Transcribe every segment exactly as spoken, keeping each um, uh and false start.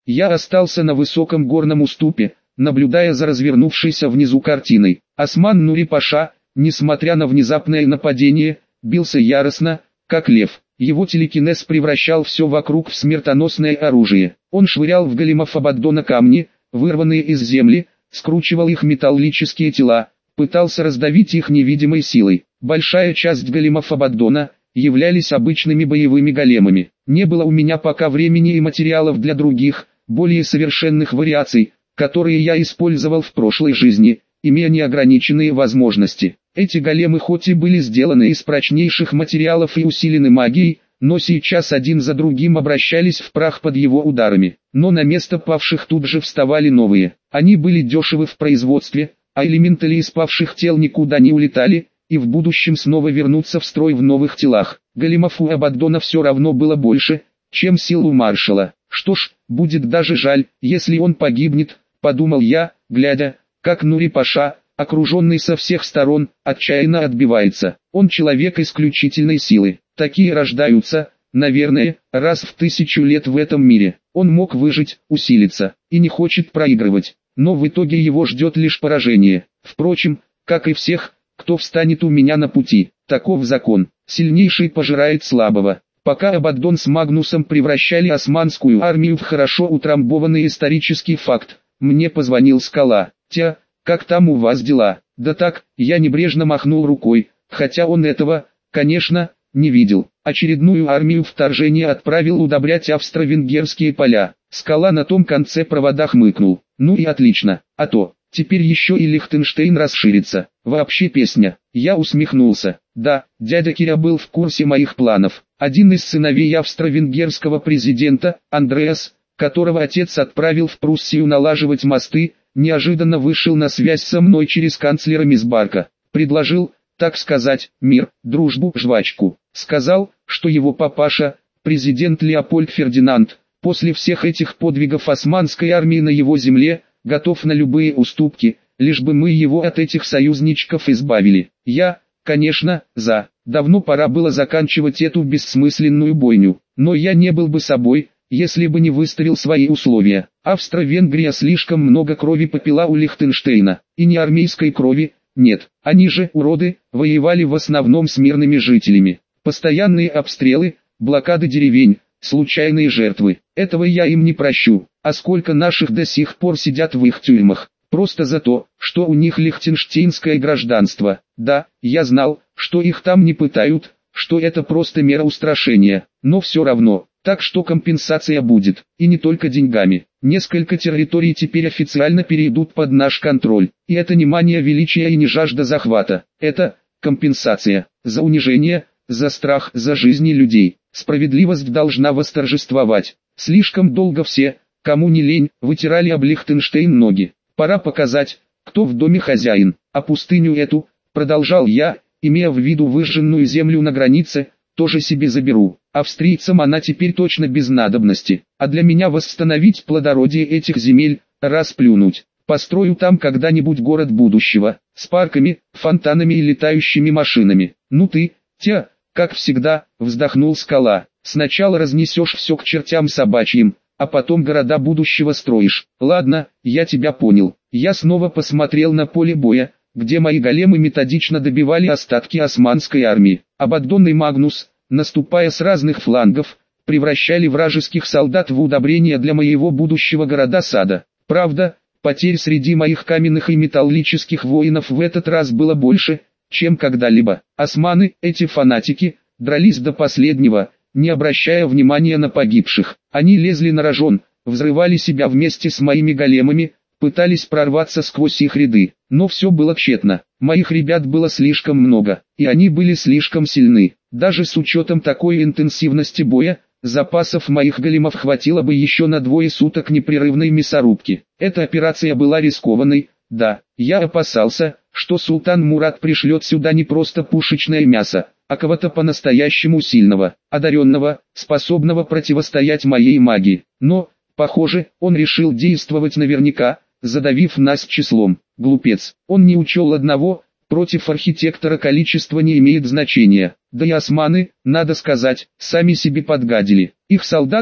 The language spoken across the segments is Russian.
Я остался на высоком горном уступе, наблюдая за развернувшейся внизу картиной. Осман Нури-Паша, несмотря на внезапное нападение, бился яростно, как лев. Его телекинез превращал все вокруг в смертоносное оружие. Он швырял в големов Абаддона камни, вырванные из земли, скручивал их металлические тела, пытался раздавить их невидимой силой. Большая часть големов Абаддона являлись обычными боевыми големами. Не было у меня пока времени и материалов для других, более совершенных вариаций, которые я использовал в прошлой жизни, имея неограниченные возможности. Эти големы хоть и были сделаны из прочнейших материалов и усилены магией, но сейчас один за другим обращались в прах под его ударами. Но на место павших тут же вставали новые. Они были дешевы в производстве, а элементали из павших тел никуда не улетали, и в будущем снова вернутся в строй в новых телах. Големов у Абаддона все равно было больше, чем сил у маршала. Что ж, будет даже жаль, если он погибнет, подумал я, глядя, как Нури-Паша, окруженный со всех сторон, отчаянно отбивается. Он человек исключительной силы. Такие рождаются, наверное, раз в тысячу лет в этом мире. Он мог выжить, усилиться, и не хочет проигрывать. Но в итоге его ждет лишь поражение. Впрочем, как и всех, кто встанет у меня на пути. Таков закон. Сильнейший пожирает слабого. Пока Абаддон с Магнусом превращали османскую армию в хорошо утрамбованный исторический факт, мне позвонил Скала. «Тя, как там у вас дела?» «Да так», я небрежно махнул рукой, хотя он этого, конечно, не видел. Очередную армию вторжения отправил удобрять австро-венгерские поля. Скала на том конце провода хмыкнул. Ну и отлично, а то, теперь еще и Лихтенштейн расширится. Вообще песня. Я усмехнулся. Да, дядя Киря был в курсе моих планов. Один из сыновей австро-венгерского президента, Андреас, которого отец отправил в Пруссию налаживать мосты, неожиданно вышел на связь со мной через канцлера Мисбарка. Предложил, так сказать, мир, дружбу, жвачку. Сказал, что его папаша, президент Леопольд Фердинанд, после всех этих подвигов османской армии на его земле, готов на любые уступки, лишь бы мы его от этих союзничков избавили. Я, конечно, за. Давно пора было заканчивать эту бессмысленную бойню, но я не был бы собой, если бы не выставил свои условия. Австро-Венгрия слишком много крови попила у Лихтенштейна, и не армейской крови, нет. Они же, уроды, воевали в основном с мирными жителями. Постоянные обстрелы, блокады деревень, случайные жертвы. Этого я им не прощу. А сколько наших до сих пор сидят в их тюрьмах, просто за то, что у них лихтенштейнское гражданство. Да, я знал, что их там не пытают, что это просто мера устрашения, но все равно. Так что компенсация будет, и не только деньгами. Несколько территорий теперь официально перейдут под наш контроль, и это не мания величия и не жажда захвата. Это компенсация за унижение, за страх, за жизни людей. Справедливость должна восторжествовать. Слишком долго все, кому не лень, вытирали об Лихтенштейн ноги. Пора показать, кто в доме хозяин. А пустыню эту, продолжал я, имея в виду выжженную землю на границе, тоже себе заберу. Австрийцам она теперь точно без надобности, а для меня восстановить плодородие этих земель, расплюнуть. Построю там когда-нибудь город будущего, с парками, фонтанами и летающими машинами. Ну ты, тя, как всегда, вздохнул Скала. Сначала разнесешь все к чертям собачьим, а потом города будущего строишь. Ладно, я тебя понял. Я снова посмотрел на поле боя, где мои големы методично добивали остатки османской армии. Абаддон и Магнус, наступая с разных флангов, превращали вражеских солдат в удобрения для моего будущего города-сада. Правда, потерь среди моих каменных и металлических воинов в этот раз было больше, чем когда-либо. Османы, эти фанатики, дрались до последнего, не обращая внимания на погибших. Они лезли на рожон, взрывали себя вместе с моими големами, пытались прорваться сквозь их ряды, но все было тщетно. Моих ребят было слишком много, и они были слишком сильны. Даже с учетом такой интенсивности боя, запасов моих големов хватило бы еще на двое суток непрерывной мясорубки. Эта операция была рискованной, да, я опасался, что султан Мурат пришлет сюда не просто пушечное мясо, а кого-то по-настоящему сильного, одаренного, способного противостоять моей магии. Но, похоже, он решил действовать наверняка, задавив нас числом. Глупец, он не учел одного: против архитектора количество не имеет значения. Да и османы, надо сказать, сами себе подгадили. Их солдаты,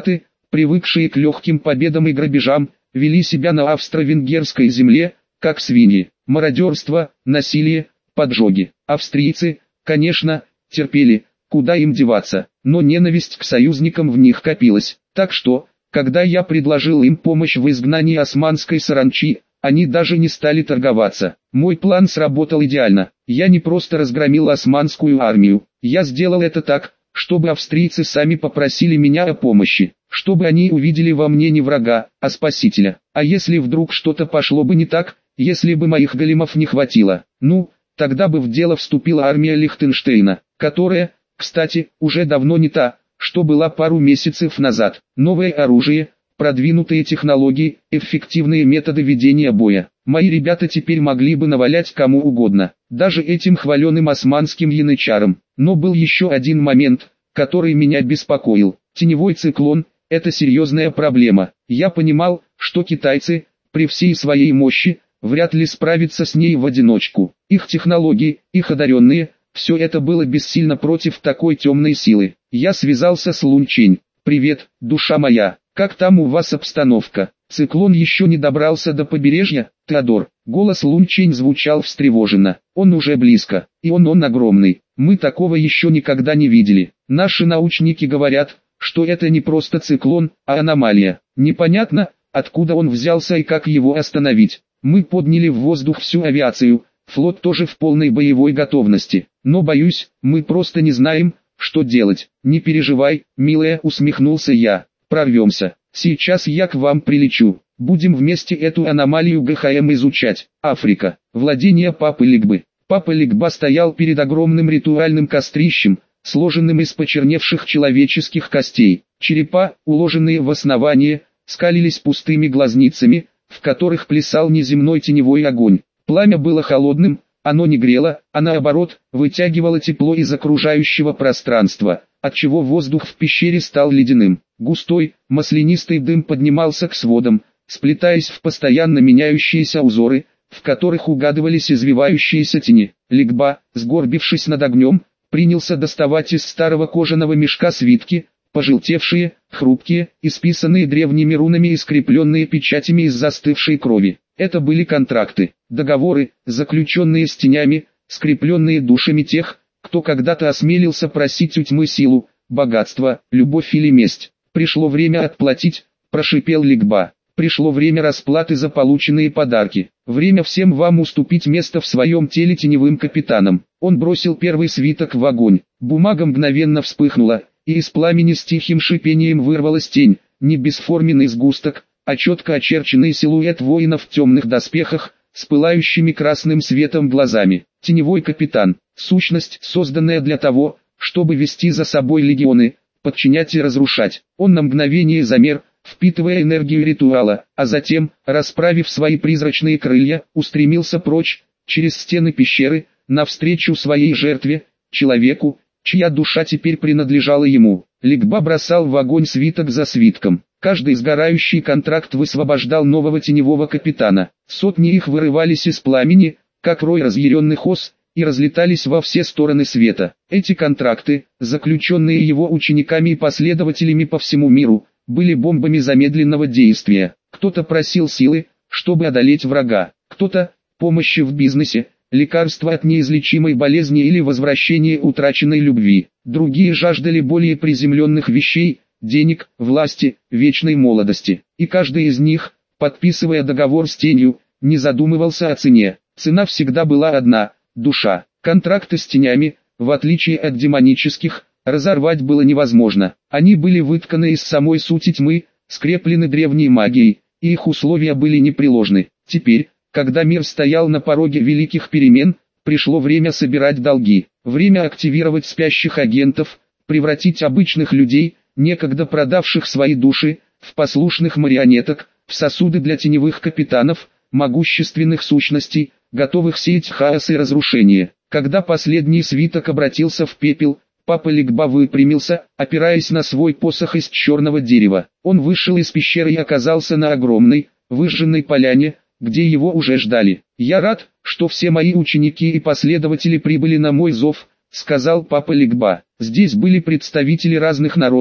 привыкшие к легким победам и грабежам, вели себя на австро-венгерской земле, как свиньи. Мародерство, насилие, поджоги. Австрийцы, конечно, терпели, куда им деваться, но ненависть к союзникам в них копилась. Так что, когда я предложил им помощь в изгнании османской саранчи, они даже не стали торговаться. Мой план сработал идеально. Я не просто разгромил османскую армию, я сделал это так, чтобы австрийцы сами попросили меня о помощи, чтобы они увидели во мне не врага, а спасителя. А если вдруг что-то пошло бы не так, если бы моих големов не хватило, ну, тогда бы в дело вступила армия Лихтенштейна, которая, кстати, уже давно не та, что была пару месяцев назад. Новое оружие, продвинутые технологии, эффективные методы ведения боя. Мои ребята теперь могли бы навалять кому угодно, даже этим хваленым османским янычарам. Но был еще один момент, который меня беспокоил. Теневой циклон – это серьезная проблема. Я понимал, что китайцы, при всей своей мощи, вряд ли справятся с ней в одиночку. Их технологии, их одаренные, все это было бессильно против такой темной силы. Я связался с Лунчень. «Привет, душа моя, как там у вас обстановка? Циклон еще не добрался до побережья, Теодор?» Голос Лунчень звучал встревоженно. «Он уже близко, и он он огромный. Мы такого еще никогда не видели. Наши научники говорят, что это не просто циклон, а аномалия. Непонятно, откуда он взялся и как его остановить. Мы подняли в воздух всю авиацию, флот тоже в полной боевой готовности. Но боюсь, мы просто не знаем, что делать». «Не переживай, милая», усмехнулся я. «Прорвемся. Сейчас я к вам прилечу. Будем вместе эту аномалию ГХМ изучать». Африка. Владение Папы Лигбы. Папа Лигба стоял перед огромным ритуальным кострищем, сложенным из почерневших человеческих костей. Черепа, уложенные в основание, скалились пустыми глазницами, в которых плясал неземной теневой огонь. Пламя было холодным, оно не грело, а наоборот, вытягивало тепло из окружающего пространства, отчего воздух в пещере стал ледяным. Густой, маслянистый дым поднимался к сводам, сплетаясь в постоянно меняющиеся узоры, в которых угадывались извивающиеся тени. Лигба, сгорбившись над огнем, принялся доставать из старого кожаного мешка свитки, пожелтевшие, хрупкие, исписанные древними рунами и скрепленные печатями из застывшей крови. Это были контракты, договоры, заключенные с тенями, скрепленные душами тех, кто когда-то осмелился просить у тьмы силу, богатство, любовь или месть. «Пришло время отплатить», – прошипел Лигба. «Пришло время расплаты за полученные подарки. Время всем вам уступить место в своем теле теневым капитанам». Он бросил первый свиток в огонь. Бумага мгновенно вспыхнула, и из пламени с тихим шипением вырвалась тень, не бесформенный сгусток, а четко очерченный силуэт воина в темных доспехах, с пылающими красным светом глазами. Теневой капитан, сущность, созданная для того, чтобы вести за собой легионы, подчинять и разрушать. Он на мгновение замер, впитывая энергию ритуала, а затем, расправив свои призрачные крылья, устремился прочь, через стены пещеры, навстречу своей жертве, человеку, чья душа теперь принадлежала ему. Лигба бросал в огонь свиток за свитком. Каждый сгорающий контракт высвобождал нового теневого капитана. Сотни их вырывались из пламени, как рой разъяренных ос, и разлетались во все стороны света. Эти контракты, заключенные его учениками и последователями по всему миру, были бомбами замедленного действия. Кто-то просил силы, чтобы одолеть врага, кто-то – помощи в бизнесе, лекарства от неизлечимой болезни или возвращение утраченной любви. Другие жаждали более приземленных вещей, денег, власти, вечной молодости. И каждый из них, подписывая договор с тенью, не задумывался о цене. Цена всегда была одна – душа. Контракты с тенями, в отличие от демонических, разорвать было невозможно. Они были вытканы из самой сути тьмы, скреплены древней магией, и их условия были непреложны. Теперь, когда мир стоял на пороге великих перемен, пришло время собирать долги. Время активировать спящих агентов, превратить обычных людей, некогда продавших свои души, в послушных марионеток, в сосуды для теневых капитанов, могущественных сущностей, готовых сеять хаос и разрушение. Когда последний свиток обратился в пепел, Папа Лигба выпрямился, опираясь на свой посох из черного дерева. Он вышел из пещеры и оказался на огромной, выжженной поляне, где его уже ждали. «Я рад, что все мои ученики и последователи прибыли на мой зов», — сказал Папа Лигба. Здесь были представители разных народов,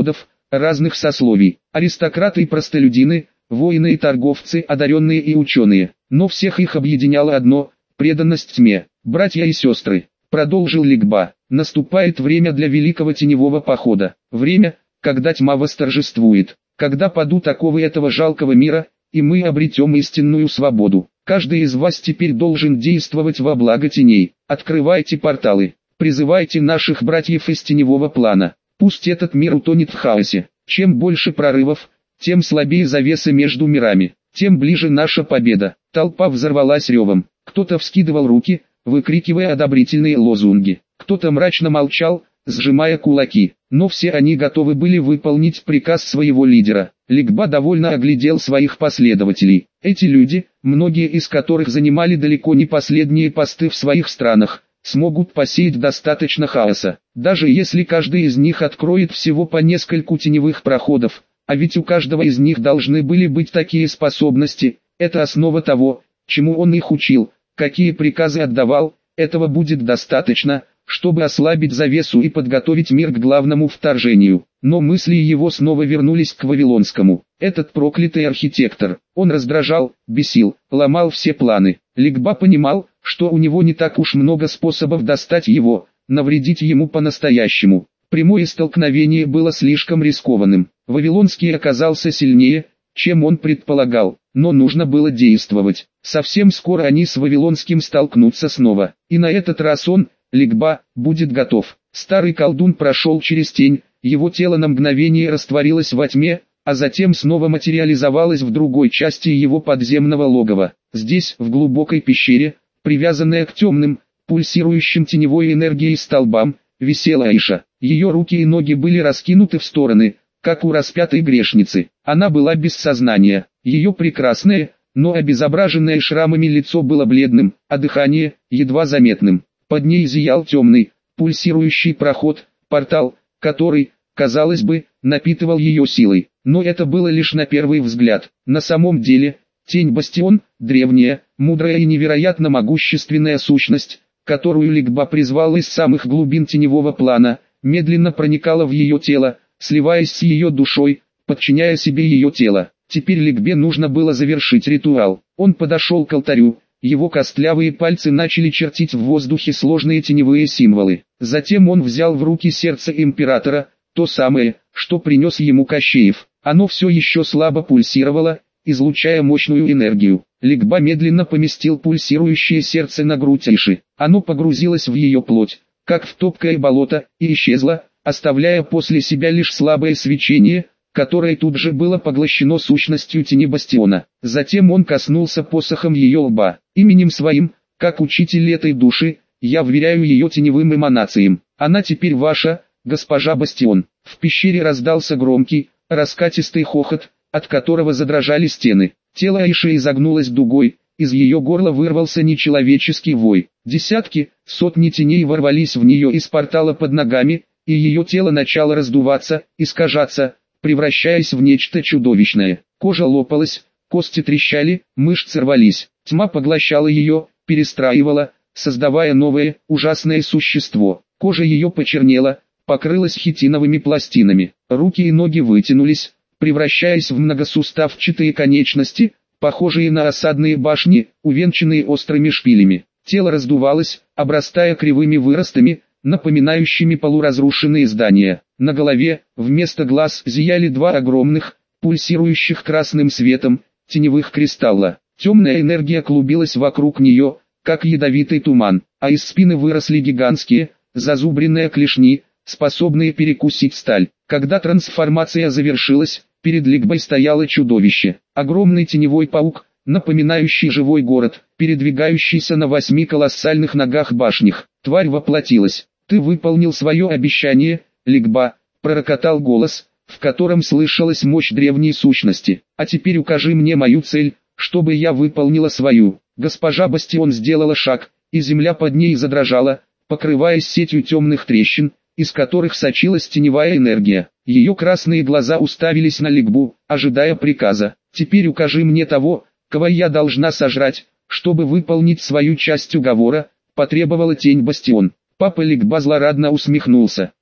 разных сословий, аристократы и простолюдины, воины и торговцы, одаренные и ученые. Но всех их объединяло одно – преданность тьме. «Братья и сестры», – продолжил Ликба, – «наступает время для великого теневого похода. Время, когда тьма восторжествует, когда падут оковы этого жалкого мира, и мы обретем истинную свободу. Каждый из вас теперь должен действовать во благо теней. Открывайте порталы, призывайте наших братьев из теневого плана. Пусть этот мир утонет в хаосе. Чем больше прорывов, тем слабее завеса между мирами, тем ближе наша победа». Толпа взорвалась ревом. Кто-то вскидывал руки, выкрикивая одобрительные лозунги. Кто-то мрачно молчал, сжимая кулаки. Но все они готовы были выполнить приказ своего лидера. Ликба довольно оглядел своих последователей. Эти люди, многие из которых занимали далеко не последние посты в своих странах, смогут посеять достаточно хаоса. Даже если каждый из них откроет всего по нескольку теневых проходов, а ведь у каждого из них должны были быть такие способности, это основа того, чему он их учил, какие приказы отдавал, этого будет достаточно, чтобы ослабить завесу и подготовить мир к главному вторжению. Но мысли его снова вернулись к Вавилонскому. Этот проклятый архитектор, он раздражал, бесил, ломал все планы. Ликба понимал, что у него не так уж много способов достать его, навредить ему по-настоящему. Прямое столкновение было слишком рискованным. Вавилонский оказался сильнее, чем он предполагал, но нужно было действовать. Совсем скоро они с Вавилонским столкнутся снова, и на этот раз он, Ликба, будет готов. Старый колдун прошел через тень, его тело на мгновение растворилось во тьме, а затем снова материализовалось в другой части его подземного логова. Здесь, в глубокой пещере, привязанная к темным, пульсирующим теневой энергией столбам, висела Аиша. Ее руки и ноги были раскинуты в стороны, как у распятой грешницы. Она была без сознания. Ее прекрасное, но обезображенное шрамами лицо было бледным, а дыхание – едва заметным. Под ней зиял темный, пульсирующий проход, портал, который, казалось бы, напитывал ее силой. Но это было лишь на первый взгляд. На самом деле, Тень-Бастион, древняя, мудрая и невероятно могущественная сущность, которую Ликба призвал из самых глубин теневого плана, медленно проникала в ее тело, сливаясь с ее душой, подчиняя себе ее тело. Теперь Ликбе нужно было завершить ритуал. Он подошел к алтарю. Его костлявые пальцы начали чертить в воздухе сложные теневые символы. Затем он взял в руки сердце императора, то самое, что принес ему Кощеев. Оно все еще слабо пульсировало, излучая мощную энергию. Ликба медленно поместил пульсирующее сердце на грудь Аиши. Оно погрузилось в ее плоть, как в топкое болото, и исчезло, оставляя после себя лишь слабое свечение, которое тут же было поглощено сущностью тени Бастиона. Затем он коснулся посохом ее лба. Именем своим, как учитель этой души, я вверяю ее теневым эманациям. Она теперь ваша, госпожа Бастион. В пещере раздался громкий, раскатистый хохот, от которого задрожали стены. Тело Аиши изогнулось дугой, из ее горла вырвался нечеловеческий вой. Десятки, сотни теней ворвались в нее из портала под ногами, и ее тело начало раздуваться, искажаться, превращаясь в нечто чудовищное. Кожа лопалась, кости трещали, мышцы рвались. Тьма поглощала ее, перестраивала, создавая новое, ужасное существо. Кожа ее почернела, покрылась хитиновыми пластинами. Руки и ноги вытянулись, превращаясь в многосуставчатые конечности, похожие на осадные башни, увенчанные острыми шпилями. Тело раздувалось, обрастая кривыми выростами, напоминающими полуразрушенные здания. На голове, вместо глаз, зияли два огромных, пульсирующих красным светом, теневых кристалла. Темная энергия клубилась вокруг нее, как ядовитый туман, а из спины выросли гигантские, зазубренные клешни, способные перекусить сталь. Когда трансформация завершилась, перед Ликбой стояло чудовище. Огромный теневой паук, напоминающий живой город, передвигающийся на восьми колоссальных ногах-башнях. Тварь воплотилась. «Ты выполнил свое обещание, Ликба», — пророкотал голос, в котором слышалась мощь древней сущности. «А теперь укажи мне мою цель, чтобы я выполнила свою». Госпожа Бастион сделала шаг, и земля под ней задрожала, покрываясь сетью темных трещин, из которых сочилась теневая энергия. Ее красные глаза уставились на Ликбу, ожидая приказа. «Теперь укажи мне того, кого я должна сожрать, чтобы выполнить свою часть уговора», — потребовала тень Бастион. Папа Ликба злорадно усмехнулся.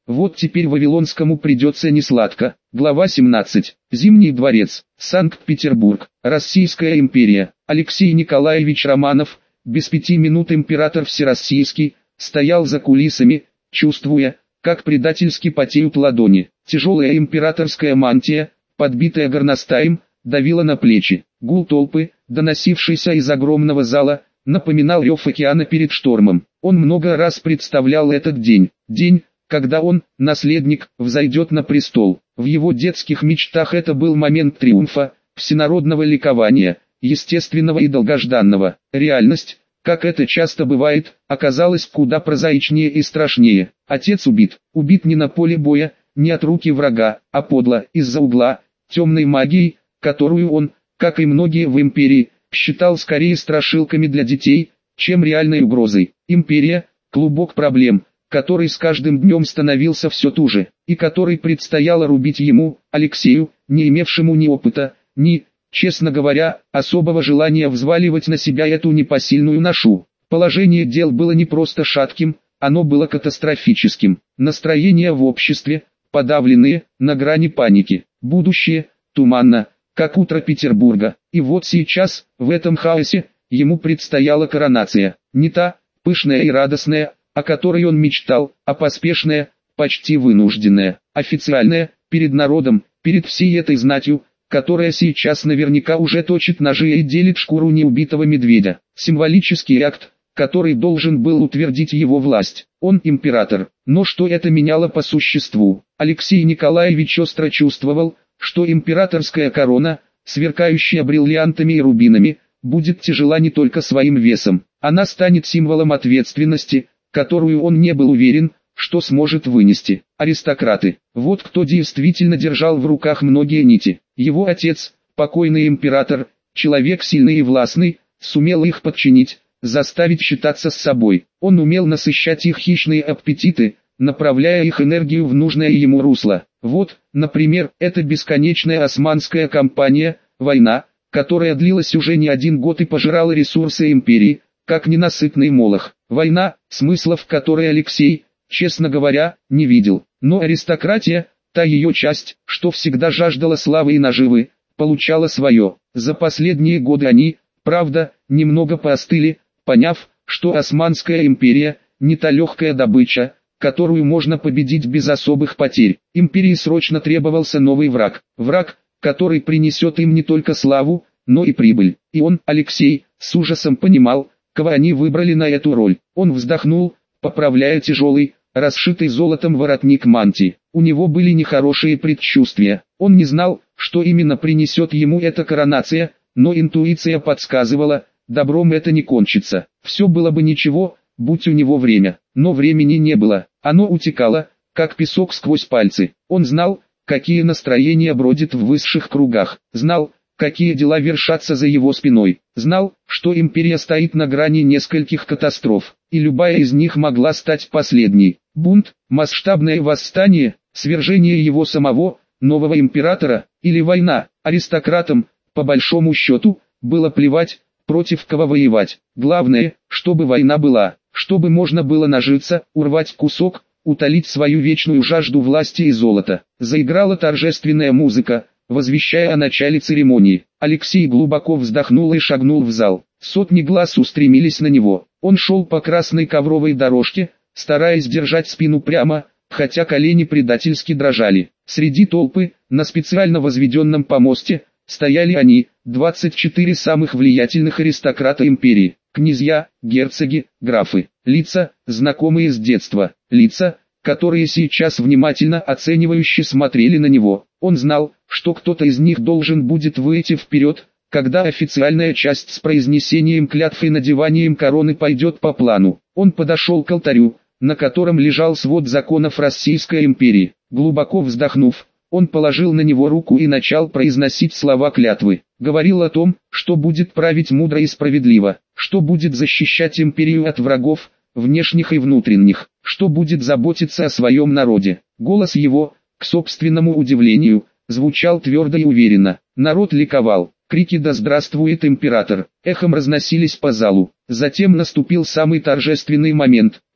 Вот теперь Вавилонскому придется несладко. Глава семнадцать. Зимний дворец. Санкт-Петербург. Российская империя. Алексей Николаевич Романов, без пяти минут император Всероссийский, стоял за кулисами, чувствуя, как предательски потеют ладони. Тяжелая императорская мантия, подбитая горностаем, давила на плечи. Гул толпы, доносившийся из огромного зала, напоминал рев океана перед штормом. Он много раз представлял этот день. День, когда он, наследник, взойдет на престол. В его детских мечтах это был момент триумфа, всенародного ликования, естественного и долгожданного. Реальность, как это часто бывает, оказалась куда прозаичнее и страшнее. Отец убит, убит не на поле боя, не от руки врага, а подло, из-за угла, темной магией, которую он, как и многие в империи, считал скорее страшилками для детей, чем реальной угрозой. Империя – клубок проблем, который с каждым днем становился все туже, и который предстояло рубить ему, Алексею, не имевшему ни опыта, ни, честно говоря, особого желания взваливать на себя эту непосильную ношу. Положение дел было не просто шатким, оно было катастрофическим. Настроения в обществе, подавленные, на грани паники. Будущее, туманно, как утро Петербурга. И вот сейчас, в этом хаосе, ему предстояла коронация. Не та, пышная и радостная, о которой он мечтал, а поспешная, почти вынужденная, официальная, перед народом, перед всей этой знатью, которая сейчас наверняка уже точит ножи и делит шкуру неубитого медведя. Символический акт, который должен был утвердить его власть. Он император. Но что это меняло по существу? Алексей Николаевич остро чувствовал, что императорская корона, сверкающая бриллиантами и рубинами, будет тяжела не только своим весом. Она станет символом ответственности, которую он не был уверен, что сможет вынести. Аристократы. Вот кто действительно держал в руках многие нити. Его отец, покойный император, человек сильный и властный, сумел их подчинить, заставить считаться с собой. Он умел насыщать их хищные аппетиты, направляя их энергию в нужное ему русло. Вот, например, эта бесконечная османская кампания, война, которая длилась уже не один год и пожирала ресурсы империи, как ненасытный молох. Война, смысла в которой Алексей, честно говоря, не видел. Но аристократия, та ее часть, что всегда жаждала славы и наживы, получала свое. За последние годы они, правда, немного поостыли, поняв, что Османская империя – не та легкая добыча, которую можно победить без особых потерь. Империи срочно требовался новый враг. Враг, который принесет им не только славу, но и прибыль. И он, Алексей, с ужасом понимал, кого они выбрали на эту роль. Он вздохнул, поправляя тяжелый, расшитый золотом воротник мантии. У него были нехорошие предчувствия. Он не знал, что именно принесет ему эта коронация, но интуиция подсказывала, добром это не кончится. Все было бы ничего, будь у него время. Но времени не было. Оно утекало, как песок сквозь пальцы. Он знал, какие настроения бродят в высших кругах. Знал, какие дела вершатся за его спиной. Знал, что империя стоит на грани нескольких катастроф, и любая из них могла стать последней. Бунт, масштабное восстание, свержение его самого, нового императора, или война. Аристократам, по большому счету, было плевать, против кого воевать. Главное, чтобы война была, чтобы можно было нажиться, урвать кусок, утолить свою вечную жажду власти и золота. Заиграла торжественная музыка, возвещая о начале церемонии. Алексей глубоко вздохнул и шагнул в зал. Сотни глаз устремились на него. Он шел по красной ковровой дорожке, стараясь держать спину прямо, хотя колени предательски дрожали. Среди толпы, на специально возведенном помосте, стояли они, двадцать четыре самых влиятельных аристократа империи. Князья, герцоги, графы. Лица, знакомые с детства. Лица, которые сейчас внимательно оценивающе смотрели на него. Он знал, что кто-то из них должен будет выйти вперед, когда официальная часть с произнесением клятв и надеванием короны пойдет по плану. Он подошел к алтарю, на котором лежал свод законов Российской империи. Глубоко вздохнув, он положил на него руку и начал произносить слова клятвы. Говорил о том, что будет править мудро и справедливо, что будет защищать империю от врагов, внешних и внутренних, что будет заботиться о своем народе. Голос его, к собственному удивлению, звучал твердо и уверенно. Народ ликовал. Крики «Да здравствует император!» эхом разносились по залу. Затем наступил самый торжественный момент.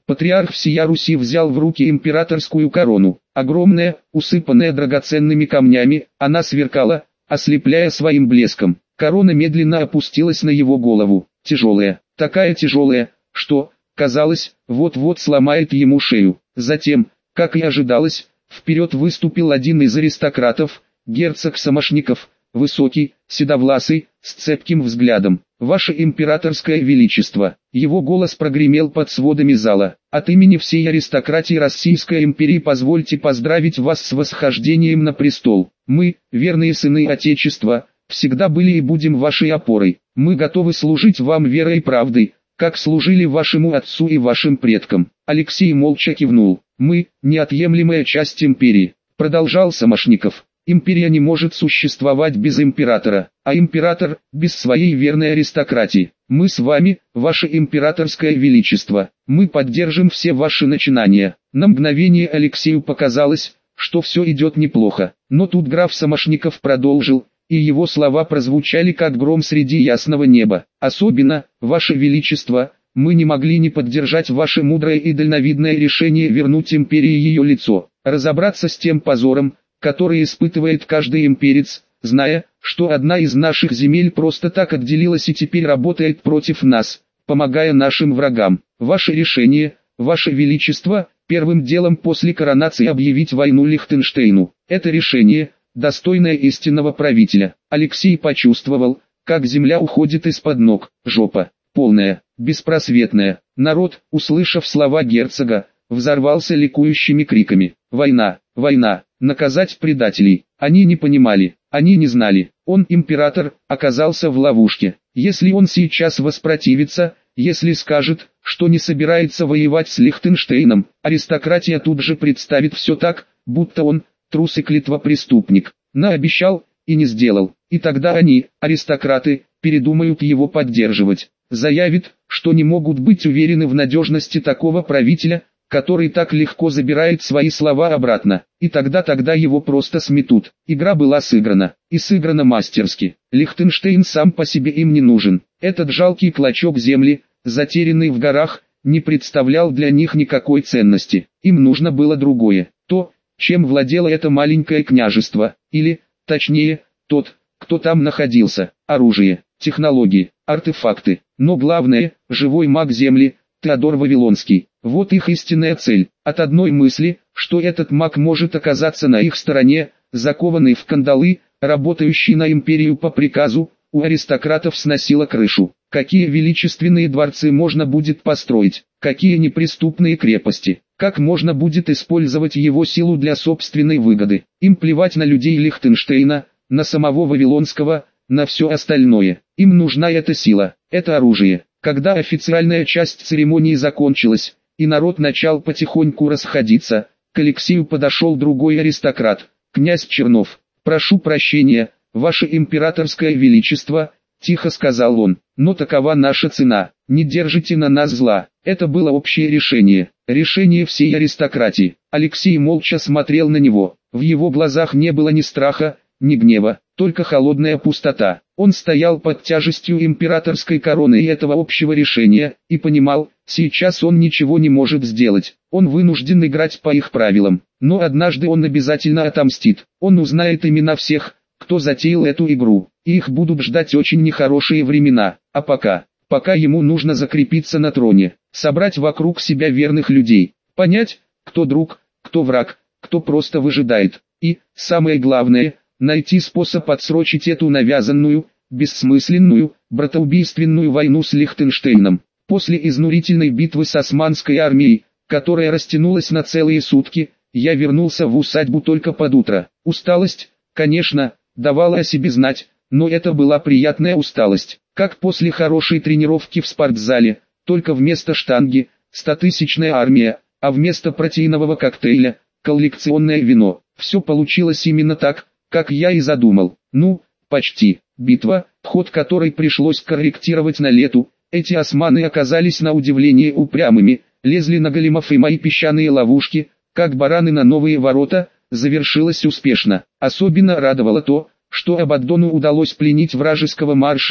Патриарх всея Руси взял в руки императорскую корону. Огромная, усыпанная драгоценными камнями, она сверкала, ослепляя своим блеском. Корона медленно опустилась на его голову, тяжелая, такая тяжелая, что, казалось, вот-вот сломает ему шею. Затем, как и ожидалось, вперед выступил один из аристократов, герцог Самошников, высокий, седовласый, с цепким взглядом. «Ваше императорское величество!» Его голос прогремел под сводами зала. «От имени всей аристократии Российской империи позвольте поздравить вас с восхождением на престол. Мы, верные сыны Отечества, всегда были и будем вашей опорой. Мы готовы служить вам верой и правдой, как служили вашему отцу и вашим предкам». Алексей молча кивнул. «Мы – неотъемлемая часть империи», – продолжал Самошников. «Империя не может существовать без императора, а император – без своей верной аристократии. Мы с вами, ваше императорское величество, мы поддержим все ваши начинания». На мгновение Алексею показалось, что все идет неплохо, но тут граф Самошников продолжил, и его слова прозвучали как гром среди ясного неба. «Особенно, ваше величество, мы не могли не поддержать ваше мудрое и дальновидное решение вернуть империи ее лицо, разобраться с тем позором, который испытывает каждый имперец, зная, что одна из наших земель просто так отделилась и теперь работает против нас, помогая нашим врагам. Ваше решение, ваше величество, первым делом после коронации объявить войну Лихтенштейну. Это решение, достойное истинного правителя». Алексей почувствовал, как земля уходит из-под ног, жопа, полная, беспросветная. Народ, услышав слова герцога, взорвался ликующими криками. «Война! Война! Наказать предателей!» Они не понимали, они не знали. Он, император, оказался в ловушке. Если он сейчас воспротивится, если скажет, что не собирается воевать с Лихтенштейном, аристократия тут же представит все так, будто он, трус и клятвопреступник, наобещал и не сделал. И тогда они, аристократы, передумают его поддерживать. Заявит, что не могут быть уверены в надежности такого правителя, который так легко забирает свои слова обратно, и тогда тогда его просто сметут. Игра была сыграна, и сыграна мастерски. Лихтенштейн сам по себе им не нужен. Этот жалкий клочок земли, затерянный в горах, не представлял для них никакой ценности. Им нужно было другое, то, чем владело это маленькое княжество, или, точнее, тот, кто там находился: оружие, технологии, артефакты, но главное, живой маг земли, Теодор Вавилонский. Вот их истинная цель. От одной мысли, что этот маг может оказаться на их стороне, закованный в кандалы, работающий на империю по приказу, у аристократов сносило крышу. Какие величественные дворцы можно будет построить, какие неприступные крепости, как можно будет использовать его силу для собственной выгоды. Им плевать на людей Лихтенштейна, на самого Вавилонского, на все остальное. Им нужна эта сила, это оружие. Когда официальная часть церемонии закончилась, и народ начал потихоньку расходиться, к Алексею подошел другой аристократ, князь Чернов. «Прошу прощения, ваше императорское величество», — тихо сказал он, — «но такова наша цена, не держите на нас зла». Это было общее решение, решение всей аристократии. Алексей молча смотрел на него, в его глазах не было ни страха, ни гнева, только холодная пустота. Он стоял под тяжестью императорской короны и этого общего решения, и понимал, сейчас он ничего не может сделать, он вынужден играть по их правилам, но однажды он обязательно отомстит, он узнает имена всех, кто затеял эту игру, и их будут ждать очень нехорошие времена, а пока, пока ему нужно закрепиться на троне, собрать вокруг себя верных людей, понять, кто друг, кто враг, кто просто выжидает, и, самое главное, найти способ отсрочить эту навязанную, бессмысленную, братоубийственную войну с Лихтенштейном. После изнурительной битвы с османской армией, которая растянулась на целые сутки, я вернулся в усадьбу только под утро. Усталость, конечно, давала о себе знать, но это была приятная усталость, как после хорошей тренировки в спортзале, только вместо штанги – стотысячная армия, а вместо протеинового коктейля – коллекционное вино. Все получилось именно так, как я и задумал. Ну, почти. Битва, ход которой пришлось корректировать на лету. Эти османы оказались на удивление упрямыми, лезли на големов и мои песчаные ловушки, как бараны на новые ворота, завершилось успешно. Особенно радовало то, что Абаддону удалось пленить вражеского маршала.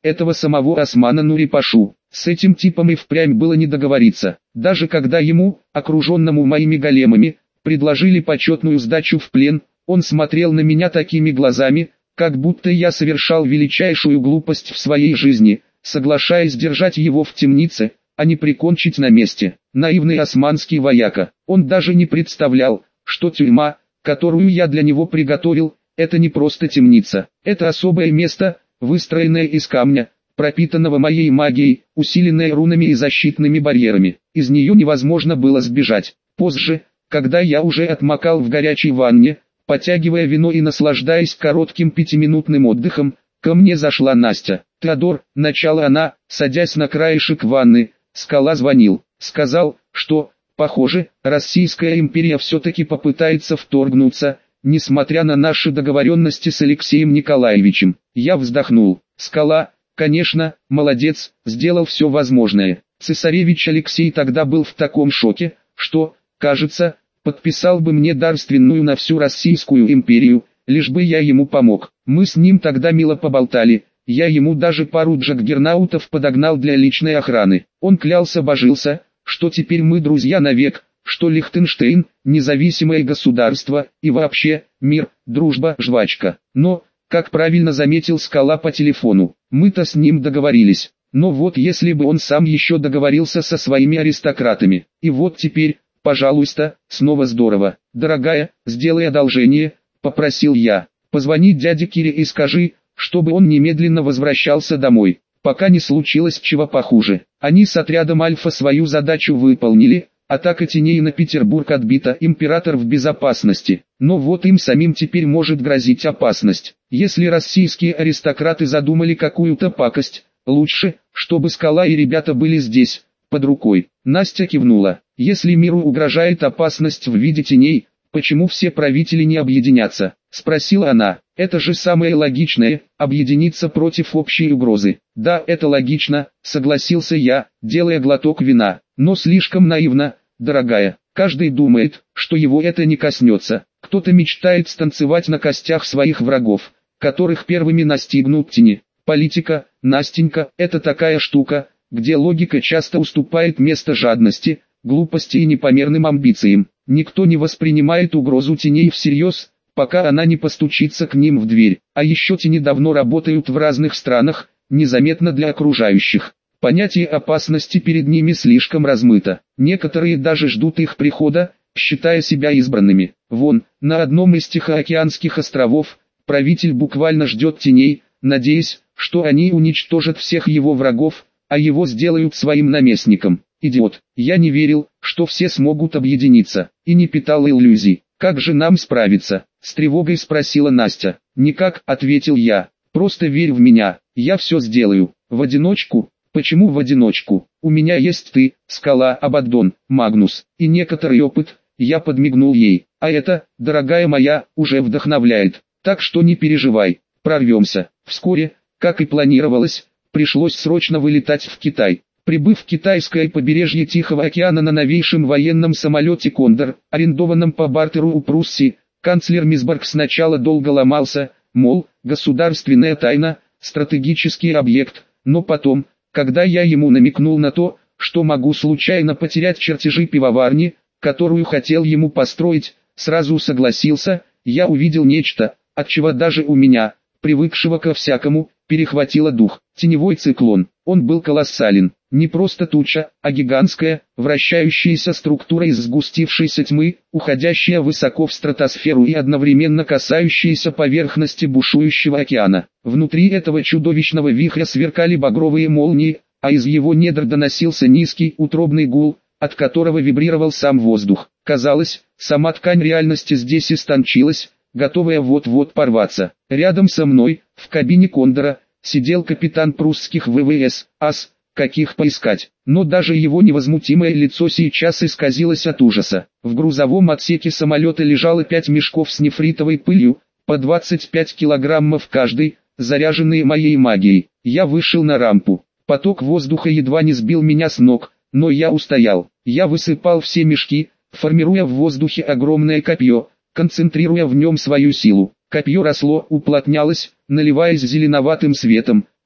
этого самого Османа Нури-пашу. С этим типом и впрямь было не договориться. Даже когда ему, окруженному моими големами, предложили почетную сдачу в плен, он смотрел на меня такими глазами, как будто я совершал величайшую глупость в своей жизни, соглашаясь держать его в темнице, а не прикончить на месте. Наивный османский вояка. Он даже не представлял, что тюрьма, которую я для него приготовил, это не просто темница. Это особое место, выстроенное из камня, пропитанного моей магией, усиленное рунами и защитными барьерами. Из нее невозможно было сбежать. Позже, когда я уже отмокал в горячей ванне, потягивая вино и наслаждаясь коротким пятиминутным отдыхом, ко мне зашла Настя. «Теодор», — начала она, садясь на краешек ванны, — Скала звонил, сказал, что, похоже, Российская империя все-таки попытается вторгнуться, несмотря на наши договоренности с Алексеем Николаевичем. Я вздохнул. Скала, конечно, молодец, сделал все возможное. Цесаревич Алексей тогда был в таком шоке, что, кажется, подписал бы мне дарственную на всю Российскую империю, лишь бы я ему помог. Мы с ним тогда мило поболтали. Я ему даже пару джаггернаутов подогнал для личной охраны. Он клялся-божился, что теперь мы друзья навек, что Лихтенштейн – независимое государство, и вообще, мир, дружба, жвачка. Но, как правильно заметил Скала по телефону, мы-то с ним договорились. Но вот если бы он сам еще договорился со своими аристократами. И вот теперь, пожалуйста, снова здорово. Дорогая, сделай одолжение, попросил я. Позвони дяде Кире и скажи, чтобы он немедленно возвращался домой, пока не случилось чего похуже. Они с отрядом Альфа свою задачу выполнили, атака теней на Петербург отбита, император в безопасности. Но вот им самим теперь может грозить опасность. Если российские аристократы задумали какую-то пакость, лучше, чтобы Скала и ребята были здесь, под рукой. Настя кивнула. Если миру угрожает опасность в виде теней, почему все правители не объединятся? Спросила она. Это же самое логичное, объединиться против общей угрозы. Да, это логично, согласился я, делая глоток вина, но слишком наивно, дорогая. Каждый думает, что его это не коснется. Кто-то мечтает станцевать на костях своих врагов, которых первыми настигнут тени. Политика, Настенька, это такая штука, где логика часто уступает место жадности, глупости и непомерным амбициям. Никто не воспринимает угрозу теней всерьез, пока она не постучится к ним в дверь. А еще тени давно работают в разных странах, незаметно для окружающих. Понятие опасности перед ними слишком размыто. Некоторые даже ждут их прихода, считая себя избранными. Вон, на одном из Тихоокеанских островов, правитель буквально ждет теней, надеясь, что они уничтожат всех его врагов, а его сделают своим наместником. Идиот. Я не верил, что все смогут объединиться, и не питал иллюзий. «Как же нам справиться?» — с тревогой спросила Настя. «Никак», — ответил я. «Просто верь в меня, я все сделаю. В одиночку?» «Почему в одиночку? У меня есть ты, Скала, Абаддон, Магнус, и некоторый опыт», — я подмигнул ей. «А это, дорогая моя, уже вдохновляет. Так что не переживай, прорвемся». Вскоре, как и планировалось, пришлось срочно вылетать в Китай. Прибыв в китайское побережье Тихого океана на новейшем военном самолете «Кондор», арендованном по бартеру у Пруссии, канцлер Мисборг сначала долго ломался, мол, государственная тайна, стратегический объект, но потом, когда я ему намекнул на то, что могу случайно потерять чертежи пивоварни, которую хотел ему построить, сразу согласился. Я увидел нечто, от чего даже у меня, привыкшего ко всякому, перехватило дух. Теневой циклон. Он был колоссален. Не просто туча, а гигантская, вращающаяся структура из сгустившейся тьмы, уходящая высоко в стратосферу и одновременно касающаяся поверхности бушующего океана. Внутри этого чудовищного вихря сверкали багровые молнии, а из его недр доносился низкий, утробный гул, от которого вибрировал сам воздух. Казалось, сама ткань реальности здесь истончилась, готовая вот-вот порваться. Рядом со мной, в кабине Кондора, сидел капитан прусских ВВС, ас, каких поискать. Но даже его невозмутимое лицо сейчас исказилось от ужаса. В грузовом отсеке самолета лежало пять мешков с нефритовой пылью, по двадцать пять килограммов каждый, заряженные моей магией. Я вышел на рампу. Поток воздуха едва не сбил меня с ног, но я устоял. Я высыпал все мешки, формируя в воздухе огромное копье, концентрируя в нем свою силу. Копье росло, уплотнялось, наливаясь зеленоватым светом,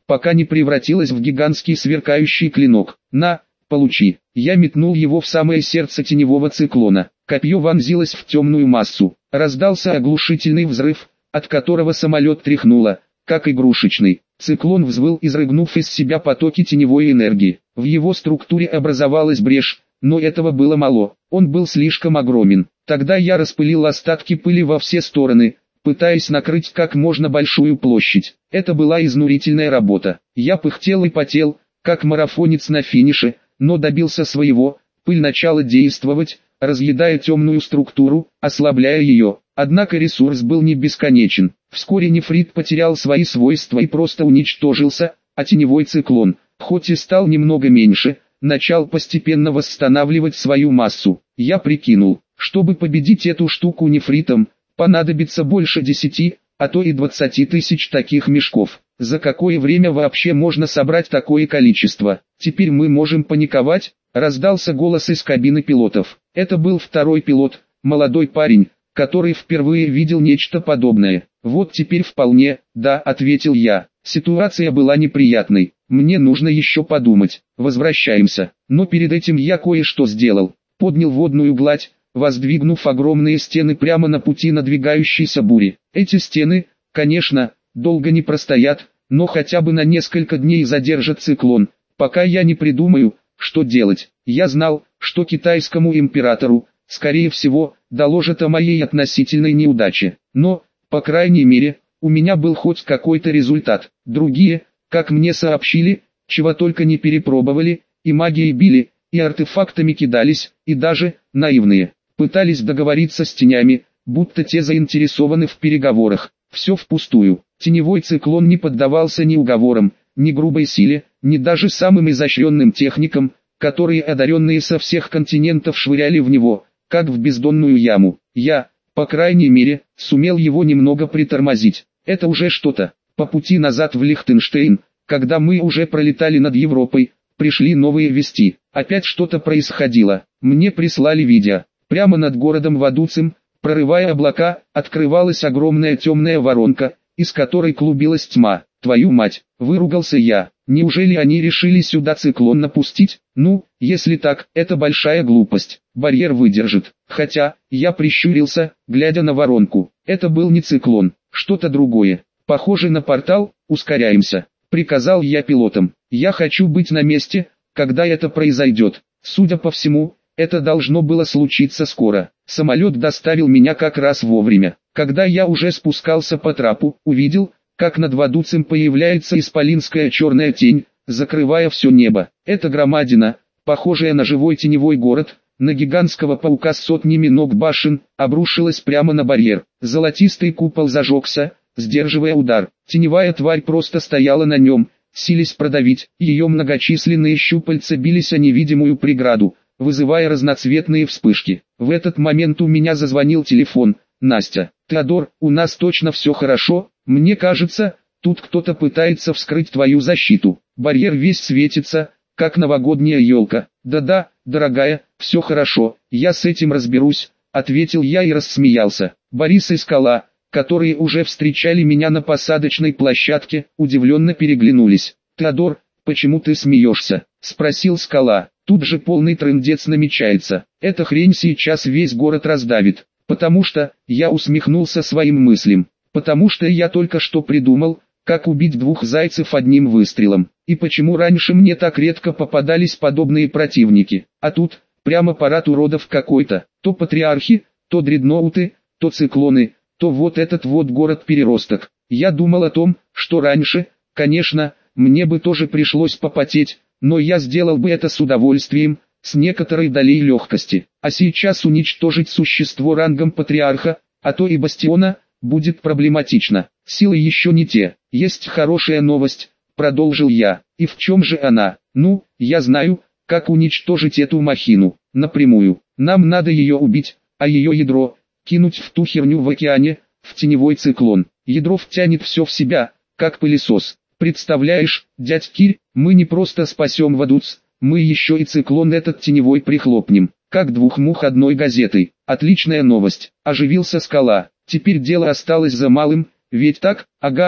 пока не превратилось в гигантский сверкающий клинок. На, получи. Я метнул его в самое сердце теневого циклона. Копье вонзилось в темную массу. Раздался оглушительный взрыв, от которого самолет тряхнуло, как игрушечный. Циклон взвыл, изрыгнув из себя потоки теневой энергии. В его структуре образовалась брешь, но этого было мало. Он был слишком огромен. Тогда я распылил остатки пыли во все стороны, пытаясь накрыть как можно большую площадь. Это была изнурительная работа. Я пыхтел и потел, как марафонец на финише, но добился своего. Пыль начала действовать, разъедая темную структуру, ослабляя ее. Однако ресурс был не бесконечен. Вскоре нефрит потерял свои свойства и просто уничтожился, а теневой циклон, хоть и стал немного меньше, начал постепенно восстанавливать свою массу. Я прикинул, чтобы победить эту штуку нефритом, понадобится больше десяти, а то и двадцати тысяч таких мешков. За какое время вообще можно собрать такое количество? Теперь мы можем паниковать, раздался голос из кабины пилотов. Это был второй пилот, молодой парень, который впервые видел нечто подобное. Вот теперь вполне, да, ответил я. Ситуация была неприятной, мне нужно еще подумать. Возвращаемся. Но перед этим я кое-что сделал. Поднял водную гладь, воздвигнув огромные стены прямо на пути надвигающейся бури. Эти стены, конечно, долго не простоят, но хотя бы на несколько дней задержат циклон, пока я не придумаю, что делать. Я знал, что китайскому императору, скорее всего, доложат о моей относительной неудаче. Но, по крайней мере, у меня был хоть какой-то результат. Другие, как мне сообщили, чего только не перепробовали, и магией били, и артефактами кидались, и даже, наивные, пытались договориться с тенями, будто те заинтересованы в переговорах. Все впустую. Теневой циклон не поддавался ни уговорам, ни грубой силе, ни даже самым изощренным техникам, которые одаренные со всех континентов швыряли в него, как в бездонную яму. Я, по крайней мере, сумел его немного притормозить. Это уже что-то. По пути назад в Лихтенштейн, когда мы уже пролетали над Европой, пришли новые вести. Опять что-то происходило. Мне прислали видео. Прямо над городом Вадуцем, прорывая облака, открывалась огромная темная воронка, из которой клубилась тьма. Твою мать, выругался я. Неужели они решили сюда циклон напустить? Ну, если так, это большая глупость. Барьер выдержит. Хотя, я прищурился, глядя на воронку. Это был не циклон, что-то другое. Похоже на портал. Ускоряемся. Приказал я пилотам. Я хочу быть на месте, когда это произойдет. Судя по всему, это должно было случиться скоро. Самолет доставил меня как раз вовремя. Когда я уже спускался по трапу, увидел, как над Вадуцем появляется исполинская черная тень, закрывая все небо. Эта громадина, похожая на живой теневой город, на гигантского паука с сотнями ног башен, обрушилась прямо на барьер. Золотистый купол зажегся, сдерживая удар. Теневая тварь просто стояла на нем, силясь продавить. Ее многочисленные щупальца бились о невидимую преграду, вызывая разноцветные вспышки. В этот момент у меня зазвонил телефон. «Настя, Теодор, у нас точно все хорошо? Мне кажется, тут кто-то пытается вскрыть твою защиту. Барьер весь светится, как новогодняя елка». «Да-да, дорогая, все хорошо, я с этим разберусь», — ответил я и рассмеялся. Борис и Скала, которые уже встречали меня на посадочной площадке, удивленно переглянулись. «Теодор, почему ты смеешься?» — спросил Скала. «Тут же полный трындец намечается. Эта хрень сейчас весь город раздавит». «Потому что», — я усмехнулся своим мыслям, «потому что я только что придумал, как убить двух зайцев одним выстрелом. И почему раньше мне так редко попадались подобные противники? А тут, прямо парад уродов какой-то. То патриархи, то дредноуты, то циклоны, то вот этот вот город-переросток. Я думал о том, что раньше, конечно, мне бы тоже пришлось попотеть, но я сделал бы это с удовольствием, с некоторой долей легкости. А сейчас уничтожить существо рангом патриарха, а то и бастиона, будет проблематично. Силы еще не те. Есть хорошая новость, продолжил я. И в чем же она? Ну, я знаю, как уничтожить эту махину. Напрямую. Нам надо ее убить, а ее ядро кинуть в ту херню в океане, в теневой циклон. Ядро втянет все в себя, как пылесос. Представляешь, дядь Кирь, мы не просто спасем Вадуц, мы еще и циклон этот теневой прихлопнем, как двух мух одной газетой. Отличная новость. Оживился Скала. Теперь дело осталось за малым, ведь так? Ага,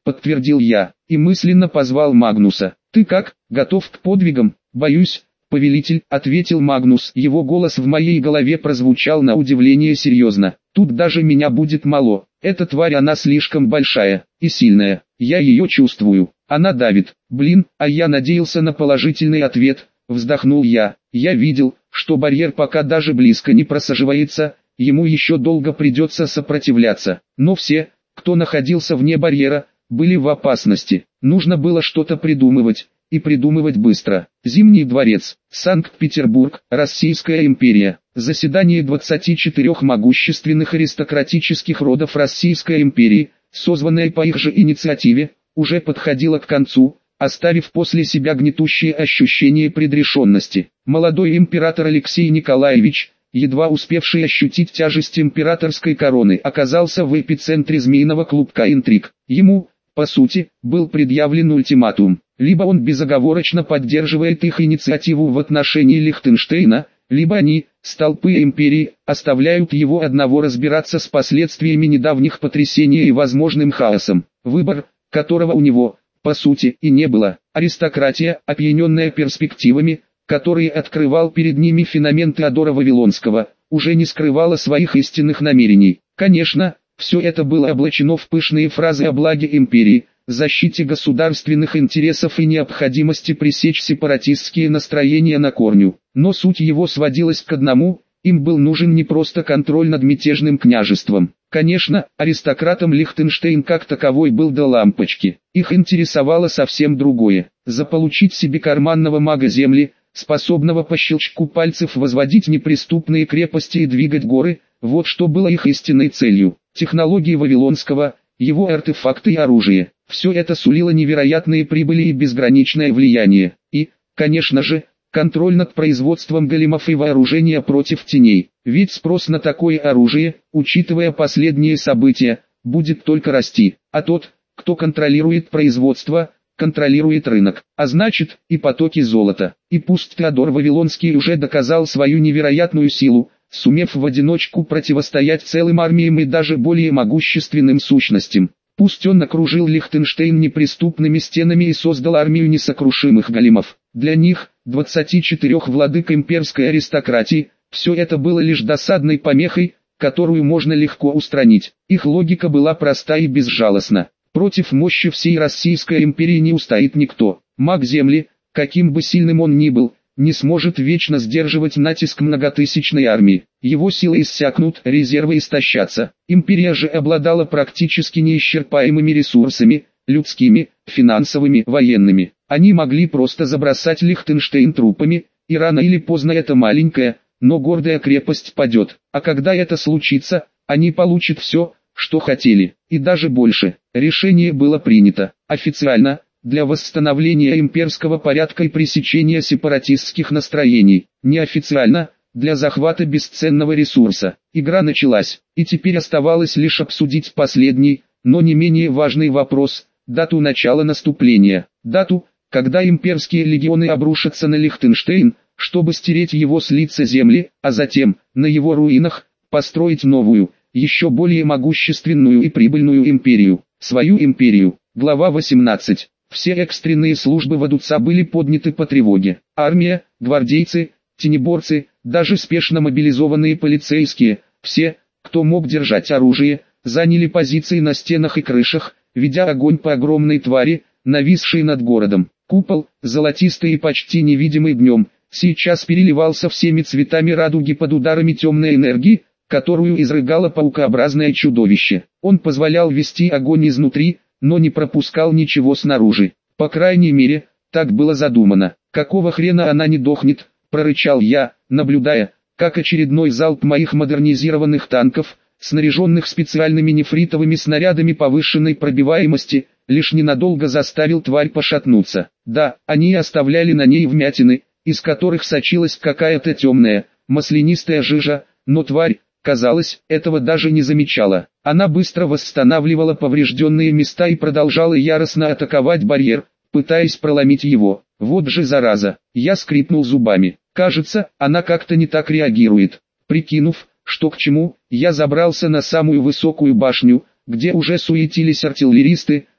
подтвердил я, и мысленно позвал Магнуса. «Ты как, готов к подвигам?» «Боюсь, повелитель», — ответил Магнус. Его голос в моей голове прозвучал на удивление серьезно. «Тут даже меня будет мало. Эта тварь, она слишком большая и сильная. Я ее чувствую. Она давит. Блин, а я надеялся на положительный ответ», — вздохнул я. «Я видел, что барьер пока даже близко не просаживается, ему еще долго придется сопротивляться. Но все, кто находился вне барьера, были в опасности. Нужно было что-то придумывать, и придумывать быстро. Зимний дворец, Санкт-Петербург, Российская империя. Заседание двадцати четырёх могущественных аристократических родов Российской империи, созванное по их же инициативе, уже подходило к концу, оставив после себя гнетущее ощущение предрешенности. Молодой император Алексей Николаевич, едва успевший ощутить тяжесть императорской короны, оказался в эпицентре змеиного клубка интриг. Ему, по сути, был предъявлен ультиматум. Либо он безоговорочно поддерживает их инициативу в отношении Лихтенштейна, либо они, столпы империи, оставляют его одного разбираться с последствиями недавних потрясений и возможным хаосом. Выбор, которого у него, по сути, и не было. Аристократия, опьяненная перспективами, которые открывал перед ними феномен Теодора Вавилонского, уже не скрывала своих истинных намерений. Конечно, все это было облачено в пышные фразы о благе империи, защите государственных интересов и необходимости пресечь сепаратистские настроения на корню. Но суть его сводилась к одному: им был нужен не просто контроль над мятежным княжеством. Конечно, аристократам Лихтенштейн как таковой был до лампочки. Их интересовало совсем другое: заполучить себе карманного мага земли, способного по щелчку пальцев возводить неприступные крепости и двигать горы. Вот что было их истинной целью. Технологии Вавилонского, его артефакты и оружие — все это сулило невероятные прибыли и безграничное влияние. И, конечно же, контроль над производством големов и вооружения против теней. Ведь спрос на такое оружие, учитывая последние события, будет только расти. А тот, кто контролирует производство, контролирует рынок, а значит, и потоки золота. И пусть Теодор Вавилонский уже доказал свою невероятную силу, сумев в одиночку противостоять целым армиям и даже более могущественным сущностям. Пусть он окружил Лихтенштейн неприступными стенами и создал армию несокрушимых големов. Для них, двадцати четырёх владык имперской аристократии, все это было лишь досадной помехой, которую можно легко устранить. Их логика была проста и безжалостна. Против мощи всей Российской империи не устоит никто. Маг земли, каким бы сильным он ни был, не сможет вечно сдерживать натиск многотысячной армии. Его силы иссякнут, резервы истощатся. Империя же обладала практически неисчерпаемыми ресурсами, людскими, финансовыми, военными. Они могли просто забросать Лихтенштейн трупами, и рано или поздно эта маленькая, но гордая крепость падет. А когда это случится, они получат все, что хотели, и даже больше. Решение было принято официально, для восстановления имперского порядка и пресечения сепаратистских настроений. Неофициально, для захвата бесценного ресурса. Игра началась, и теперь оставалось лишь обсудить последний, но не менее важный вопрос: дату начала наступления. Дату, когда имперские легионы обрушатся на Лихтенштейн, чтобы стереть его с лица земли, а затем, на его руинах, построить новую, еще более могущественную и прибыльную империю. Свою империю. Глава восемнадцать. Все экстренные службы Вадуца были подняты по тревоге. Армия, гвардейцы, тенеборцы, даже спешно мобилизованные полицейские, все, кто мог держать оружие, заняли позиции на стенах и крышах, ведя огонь по огромной твари, нависшей над городом. Купол, золотистый и почти невидимый днем, сейчас переливался всеми цветами радуги под ударами темной энергии, которую изрыгало паукообразное чудовище. Он позволял вести огонь изнутри, но не пропускал ничего снаружи. По крайней мере, так было задумано. «Какого хрена она не дохнет?» – прорычал я, наблюдая, как очередной залп моих модернизированных танков, снаряженных специальными нефритовыми снарядами повышенной пробиваемости, лишь ненадолго заставил тварь пошатнуться. Да, они оставляли на ней вмятины, из которых сочилась какая-то темная, маслянистая жижа, но тварь, казалось, этого даже не замечала. Она быстро восстанавливала поврежденные места и продолжала яростно атаковать барьер, пытаясь проломить его. Вот же зараза, я скрипнул зубами. Кажется, она как-то не так реагирует. Прикинув, что к чему, я забрался на самую высокую башню, где уже суетились артиллеристы,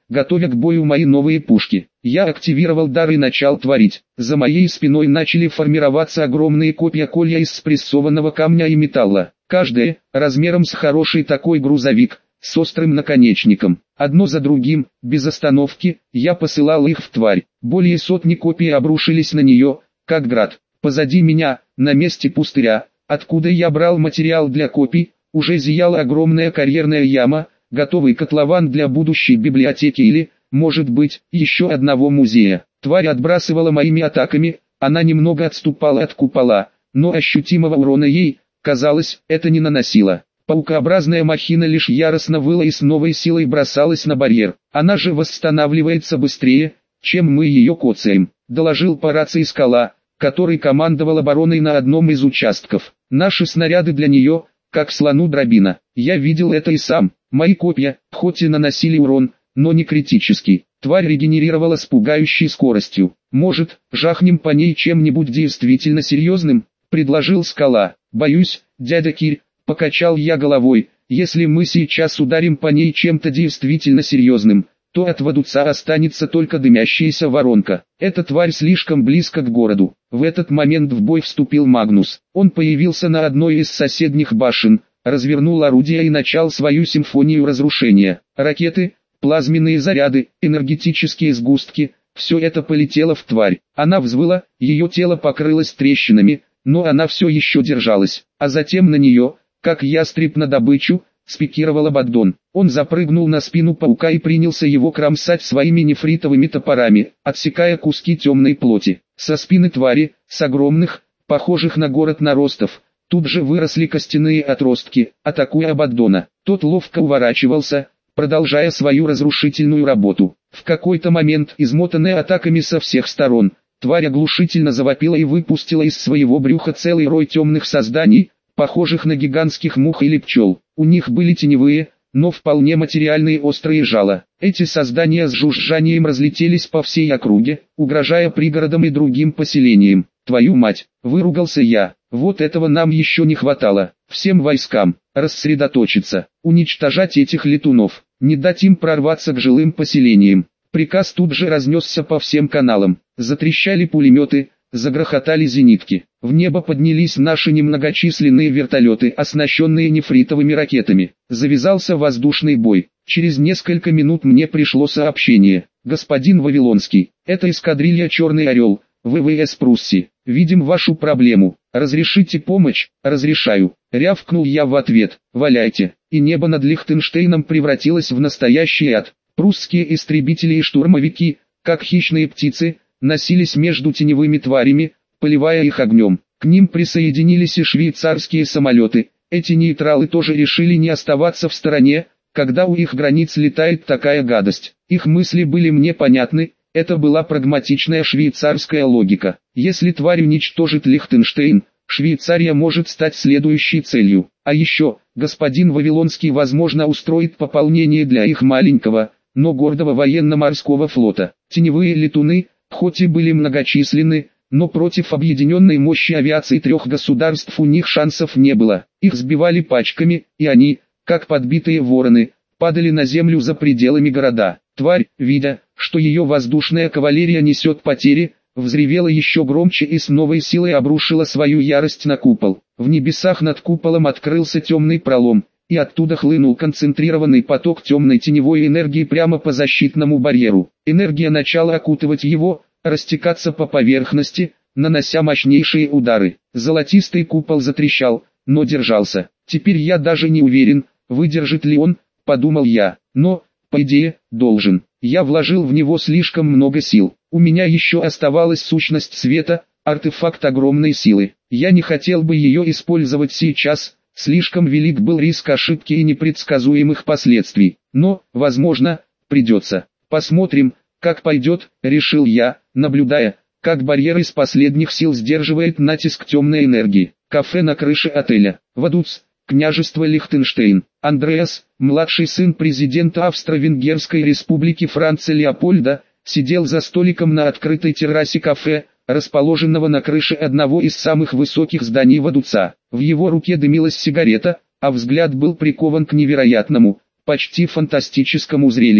готовя к бою мои новые пушки. Я активировал дар и начал творить. За моей спиной начали формироваться огромные копья колья из спрессованного камня и металла. Каждое, размером с хороший такой грузовик, с острым наконечником. Одно за другим, без остановки, я посылал их в тварь. Более сотни копий обрушились на нее, как град. Позади меня, на месте пустыря, откуда я брал материал для копий, уже зияла огромная карьерная яма, готовый котлован для будущей библиотеки или, может быть, еще одного музея. Тварь отбрасывала моими атаками, она немного отступала от купола, но ощутимого урона ей, казалось, это не наносило. Паукообразная махина лишь яростно выла и с новой силой бросалась на барьер. Она же восстанавливается быстрее, чем мы ее коцаем, доложил по рации Скала, который командовал обороной на одном из участков. Наши снаряды для нее, как слону дробина. Я видел это и сам. Мои копья, хоть и наносили урон, но не критический. Тварь регенерировала с пугающей скоростью. Может, жахнем по ней чем-нибудь действительно серьезным, предложил Скала. Боюсь, дядя Кирь, покачал я головой, если мы сейчас ударим по ней чем-то действительно серьезным, то от Вадуца останется только дымящаяся воронка. Эта тварь слишком близко к городу. В этот момент в бой вступил Магнус. Он появился на одной из соседних башен, развернул орудие и начал свою симфонию разрушения. Ракеты, плазменные заряды, энергетические сгустки, все это полетело в тварь. Она взвыла, ее тело покрылось трещинами, но она все еще держалась. А затем на нее, как ястреб на добычу, спикировал Абаддон. Он запрыгнул на спину паука и принялся его кромсать своими нефритовыми топорами, отсекая куски темной плоти. Со спины твари, с огромных, похожих на город наростов, тут же выросли костяные отростки, атакуя Абаддона. Тот ловко уворачивался, продолжая свою разрушительную работу. В какой-то момент, измотанная атаками со всех сторон, тварь оглушительно завопила и выпустила из своего брюха целый рой темных созданий, похожих на гигантских мух или пчел. У них были теневые, но вполне материальные острые жала. Эти создания с жужжанием разлетелись по всей округе, угрожая пригородам и другим поселениям. «Твою мать!» – выругался я. «Вот этого нам еще не хватало. Всем войскам рассредоточиться, уничтожать этих летунов, не дать им прорваться к жилым поселениям». Приказ тут же разнесся по всем каналам. Затрещали пулеметы, загрохотали зенитки. В небо поднялись наши немногочисленные вертолеты, оснащенные нефритовыми ракетами. Завязался воздушный бой. Через несколько минут мне пришло сообщение. «Господин Вавилонский, это эскадрилья «Черный орел», ВВС Пруссии. Видим вашу проблему. Разрешите помощь?» «Разрешаю», — рявкнул я в ответ. «Валяйте». И небо над Лихтенштейном превратилось в настоящий ад. Прусские истребители и штурмовики, как хищные птицы, носились между теневыми тварями, поливая их огнем. К ним присоединились и швейцарские самолеты. Эти нейтралы тоже решили не оставаться в стороне, когда у их границ летает такая гадость. Их мысли были мне понятны, это была прагматичная швейцарская логика. Если тварь уничтожит Лихтенштейн, Швейцария может стать следующей целью. А еще, господин Вавилонский возможно устроит пополнение для их маленького, но гордого военно-морского флота. Теневые летуны, хоть и были многочисленны, но против объединенной мощи авиации трех государств у них шансов не было. Их сбивали пачками, и они, как подбитые вороны, падали на землю за пределами города. Тварь, видя, что ее воздушная кавалерия несет потери, взревела еще громче и с новой силой обрушила свою ярость на купол. В небесах над куполом открылся темный пролом, и оттуда хлынул концентрированный поток темной теневой энергии прямо по защитному барьеру. Энергия начала окутывать его, растекаться по поверхности, нанося мощнейшие удары. Золотистый купол затрещал, но держался. Теперь я даже не уверен, выдержит ли он, подумал я, но, по идее, должен. Я вложил в него слишком много сил. У меня еще оставалась сущность света, артефакт огромной силы. Я не хотел бы ее использовать сейчас, слишком велик был риск ошибки и непредсказуемых последствий. Но, возможно, придется. Посмотрим, как пойдет, решил я, наблюдая, как барьер из последних сил сдерживает натиск темной энергии. Кафе на крыше отеля. Вадуц, княжество Лихтенштейн. Андреас, младший сын президента Австро-Венгерской республики Франца Леопольда, сидел за столиком на открытой террасе кафе, расположенного на крыше одного из самых высоких зданий Вадуца. В его руке дымилась сигарета, а взгляд был прикован к невероятному, почти фантастическому зрелищу.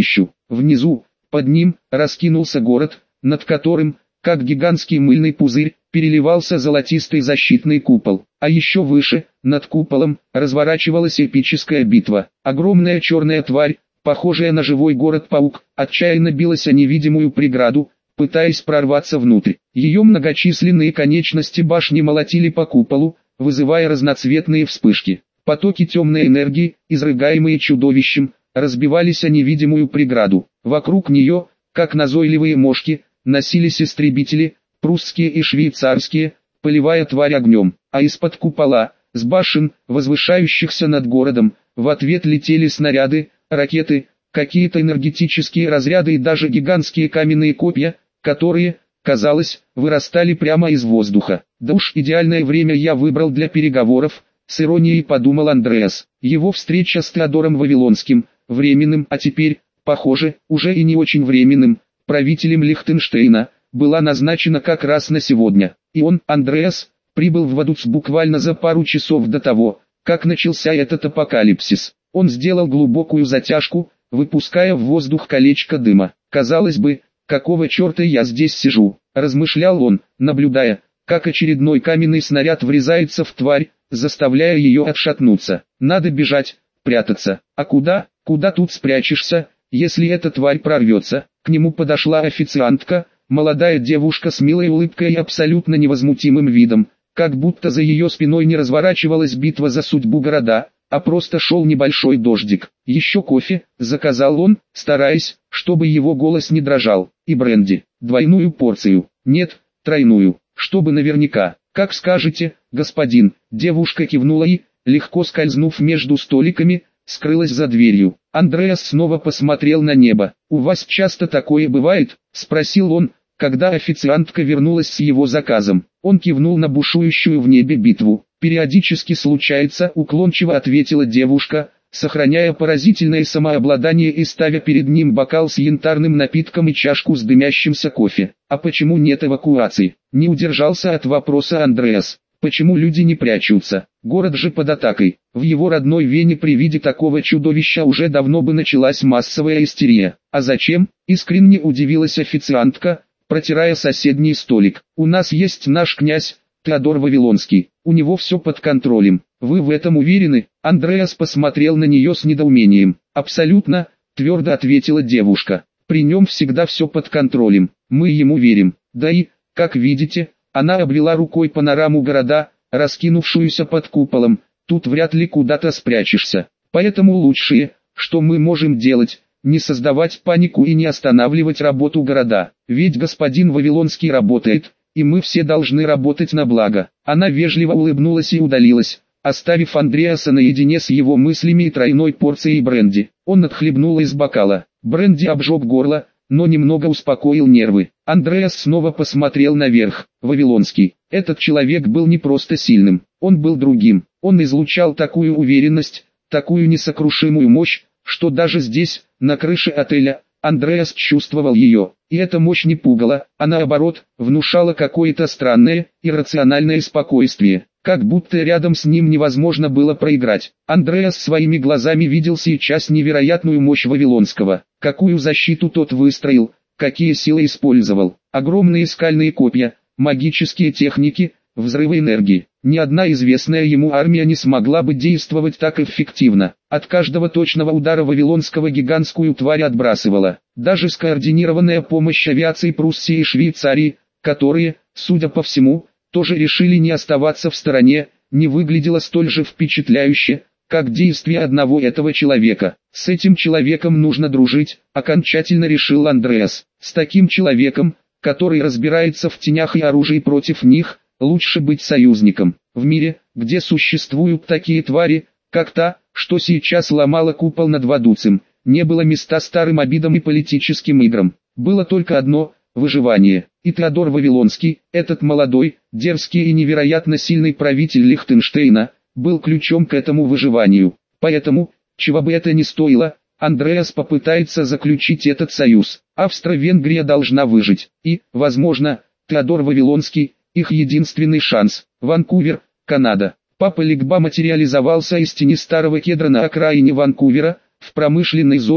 Внизу, под ним, раскинулся город, над которым, как гигантский мыльный пузырь, переливался золотистый защитный купол. А еще выше, над куполом, разворачивалась эпическая битва. Огромная черная тварь, похожая на живой город-паук, отчаянно билась о невидимую преграду, пытаясь прорваться внутрь. Ее многочисленные конечности башни молотили по куполу, вызывая разноцветные вспышки. Потоки темной энергии, изрыгаемые чудовищем, разбивались о невидимую преграду. Вокруг нее, как назойливые мошки, носились истребители, прусские и швейцарские, поливая тварь огнем. А из-под купола, с башен, возвышающихся над городом, в ответ летели снаряды, ракеты, какие-то энергетические разряды и даже гигантские каменные копья, которые, казалось, вырастали прямо из воздуха. Да уж, идеальное время я выбрал для переговоров, с иронией подумал Андреас. Его встреча с Теодором Вавилонским, временным, а теперь, похоже, уже и не очень временным, правителем Лихтенштейна, была назначена как раз на сегодня. И он, Андреас, прибыл в Вадуц буквально за пару часов до того, как начался этот апокалипсис. Он сделал глубокую затяжку, выпуская в воздух колечко дыма. Казалось бы, какого черта я здесь сижу, размышлял он, наблюдая, как очередной каменный снаряд врезается в тварь, заставляя ее отшатнуться. Надо бежать, прятаться. А куда, куда тут спрячешься, если эта тварь прорвется? К нему подошла официантка, молодая девушка с милой улыбкой и абсолютно невозмутимым видом, как будто за ее спиной не разворачивалась битва за судьбу города, а просто шел небольшой дождик. «Еще кофе», — заказал он, стараясь, чтобы его голос не дрожал, — «и бренди, двойную порцию, нет, тройную, чтобы наверняка». «Как скажете, господин», — девушка кивнула и, легко скользнув между столиками, скрылась за дверью. Андреас снова посмотрел на небо. «У вас часто такое бывает?» — спросил он, когда официантка вернулась с его заказом. Он кивнул на бушующую в небе битву. «Периодически случается», — уклончиво ответила девушка, сохраняя поразительное самообладание и ставя перед ним бокал с янтарным напитком и чашку с дымящимся кофе. «А почему нет эвакуации?» — не удержался от вопроса Андреас. «Почему люди не прячутся? Город же под атакой». В его родной Вене при виде такого чудовища уже давно бы началась массовая истерия. «А зачем?» — искренне удивилась официантка, протирая соседний столик. «У нас есть наш князь, Теодор Вавилонский. У него все под контролем. Вы в этом уверены?» Андреас посмотрел на нее с недоумением. «Абсолютно», — твердо ответила девушка. «При нем всегда все под контролем. Мы ему верим. Да и, как видите...» Она обвела рукой панораму города, раскинувшуюся под куполом. «Тут вряд ли куда-то спрячешься. Поэтому лучшее, что мы можем делать, не создавать панику и не останавливать работу города. Ведь господин Вавилонский работает, и мы все должны работать на благо». Она вежливо улыбнулась и удалилась, оставив Андреаса наедине с его мыслями и тройной порцией бренди. Он отхлебнул из бокала. Бренди обжег горло, но немного успокоил нервы. Андреас снова посмотрел наверх. Вавилонский. Этот человек был не просто сильным, он был другим. Он излучал такую уверенность, такую несокрушимую мощь, что даже здесь, на крыше отеля, Андреас чувствовал ее. И эта мощь не пугала, а наоборот, внушала какое-то странное, иррациональное спокойствие. Как будто рядом с ним невозможно было проиграть. Андреас своими глазами видел сейчас невероятную мощь Вавилонского. Какую защиту тот выстроил, какие силы использовал. Огромные скальные копья, магические техники, взрывы энергии. Ни одна известная ему армия не смогла бы действовать так эффективно. От каждого точного удара Вавилонского гигантскую тварь отбрасывала. Даже скоординированная помощь авиации Пруссии и Швейцарии, которые, судя по всему, тоже решили не оставаться в стороне, не выглядело столь же впечатляюще, как действия одного этого человека. С этим человеком нужно дружить, окончательно решил Андреас. С таким человеком, который разбирается в тенях и оружии против них, лучше быть союзником. В мире, где существуют такие твари, как та, что сейчас ломала купол над Вадуцем, не было места старым обидам и политическим играм. Было только одно – выживание. И Теодор Вавилонский, этот молодой, дерзкий и невероятно сильный правитель Лихтенштейна, был ключом к этому выживанию. Поэтому, чего бы это ни стоило, Андреас попытается заключить этот союз. Австро-Венгрия должна выжить. И, возможно, Теодор Вавилонский – их единственный шанс. Ванкувер, Канада. Папа Легба материализовался из тени старого кедра на окраине Ванкувера, в промышленной зоне,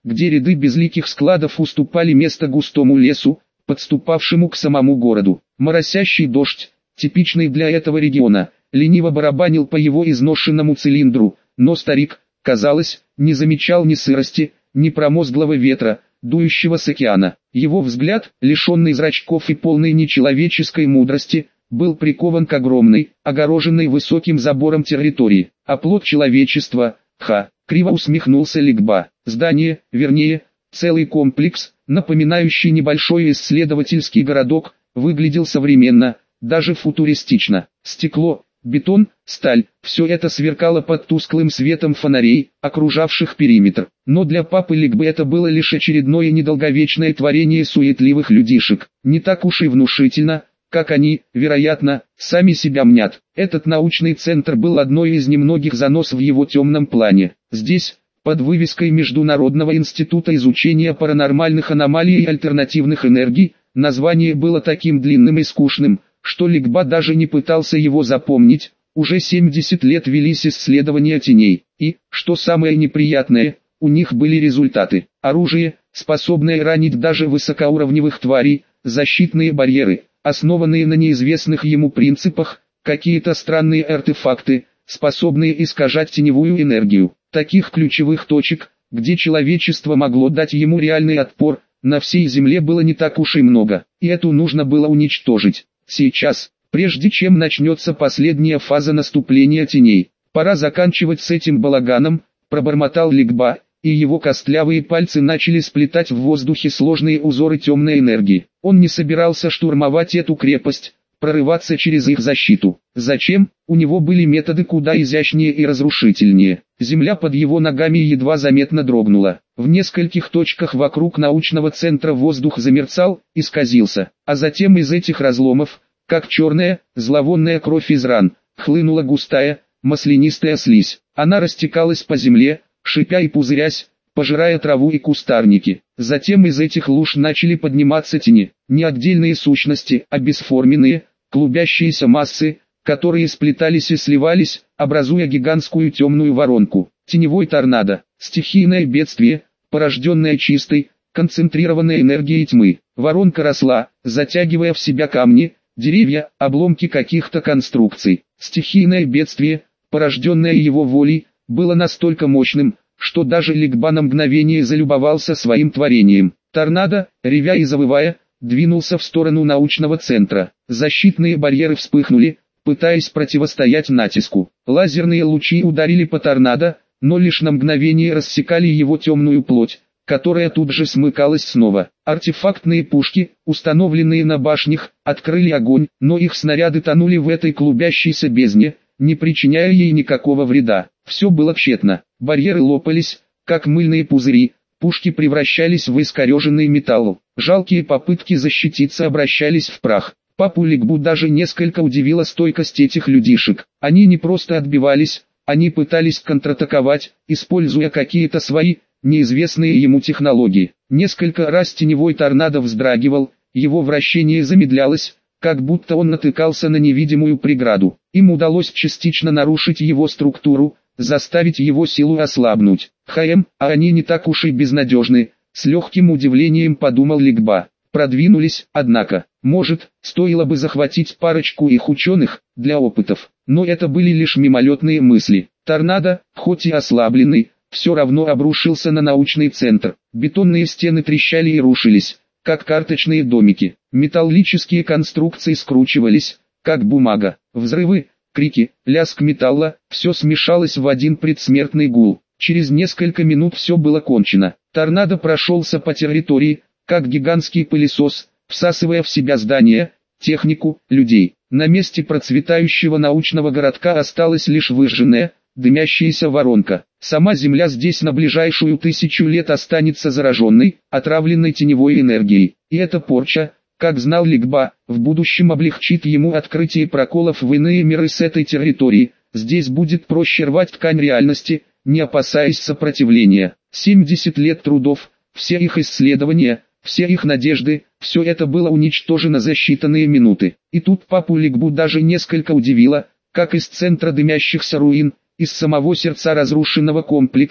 где ряды безликих складов уступали место густому лесу, подступавшему к самому городу. Моросящий дождь, типичный для этого региона, лениво барабанил по его изношенному цилиндру, но старик, казалось, не замечал ни сырости, ни промозглого ветра, дующего с океана. Его взгляд, лишенный зрачков и полный нечеловеческой мудрости, был прикован к огромной, огороженной высоким забором территории. Оплот человечества, ха, криво усмехнулся Ликба. Здание, вернее, целый комплекс, напоминающий небольшой исследовательский городок, выглядел современно, даже футуристично. Стекло, бетон, сталь, все это сверкало под тусклым светом фонарей, окружавших периметр. Но для папы Ликбы это было лишь очередное недолговечное творение суетливых людишек. Не так уж и внушительно, как они, вероятно, сами себя мнят. Этот научный центр был одной из немногих занос в его темном плане. Здесь, под вывеской Международного института изучения паранормальных аномалий и альтернативных энергий, название было таким длинным и скучным, что Ликба даже не пытался его запомнить. Уже семьдесят лет велись исследования теней, и, что самое неприятное, у них были результаты. Оружие, способное ранить даже высокоуровневых тварей, защитные барьеры, основанные на неизвестных ему принципах, какие-то странные артефакты, способные искажать теневую энергию. Таких ключевых точек, где человечество могло дать ему реальный отпор, на всей Земле было не так уж и много, и эту нужно было уничтожить. Сейчас, прежде чем начнется последняя фаза наступления теней, пора заканчивать с этим балаганом, пробормотал Ликба, и его костлявые пальцы начали сплетать в воздухе сложные узоры темной энергии. Он не собирался штурмовать эту крепость, прорываться через их защиту. Зачем? У него были методы куда изящнее и разрушительнее. Земля под его ногами едва заметно дрогнула. В нескольких точках вокруг научного центра воздух замерцал, исказился, а затем из этих разломов, как черная, зловонная кровь из ран, хлынула густая, маслянистая слизь. Она растекалась по земле, шипя и пузырясь, пожирая траву и кустарники. Затем из этих луж начали подниматься тени, не отдельные сущности, а бесформенные, клубящиеся массы, которые сплетались и сливались, образуя гигантскую темную воронку. Теневой торнадо, стихийное бедствие, порожденное чистой, концентрированной энергией тьмы. Воронка росла, затягивая в себя камни, деревья, обломки каких-то конструкций. Стихийное бедствие, порожденное его волей, было настолько мощным, что даже Ликба на мгновение залюбовался своим творением. Торнадо, ревя и завывая, двинулся в сторону научного центра. Защитные барьеры вспыхнули, пытаясь противостоять натиску. Лазерные лучи ударили по торнадо, но лишь на мгновение рассекали его темную плоть, которая тут же смыкалась снова. Артефактные пушки, установленные на башнях, открыли огонь, но их снаряды тонули в этой клубящейся бездне, не причиняя ей никакого вреда. Все было тщетно. Барьеры лопались, как мыльные пузыри, пушки превращались в искореженный металл. Жалкие попытки защититься обращались в прах. Папу Ликбу даже несколько удивила стойкость этих людишек. Они не просто отбивались, они пытались контратаковать, используя какие-то свои, неизвестные ему технологии. Несколько раз теневой торнадо вздрагивал, его вращение замедлялось, как будто он натыкался на невидимую преграду. Им удалось частично нарушить его структуру, заставить его силу ослабнуть. Хаем, а они не так уж и безнадежны, с легким удивлением подумал Ликба. Продвинулись, однако, может, стоило бы захватить парочку их ученых, для опытов. Но это были лишь мимолетные мысли. Торнадо, хоть и ослабленный, все равно обрушился на научный центр. Бетонные стены трещали и рушились, как карточные домики. Металлические конструкции скручивались, как бумага. Взрывы, крики, лязг металла, все смешалось в один предсмертный гул. Через несколько минут все было кончено. Торнадо прошелся по территории, как гигантский пылесос, всасывая в себя здания, технику, людей. На месте процветающего научного городка осталась лишь выжженная, дымящаяся воронка. Сама Земля здесь на ближайшую тысячу лет останется зараженной, отравленной теневой энергией. И эта порча, как знал Ликба, в будущем облегчит ему открытие проколов в иные миры с этой территории. Здесь будет проще рвать ткань реальности, не опасаясь сопротивления. семьдесят лет трудов, все их исследования, все их надежды, все это было уничтожено за считанные минуты. И тут папу Ликбу даже несколько удивило, как из центра дымящихся руин, из самого сердца разрушенного комплекса,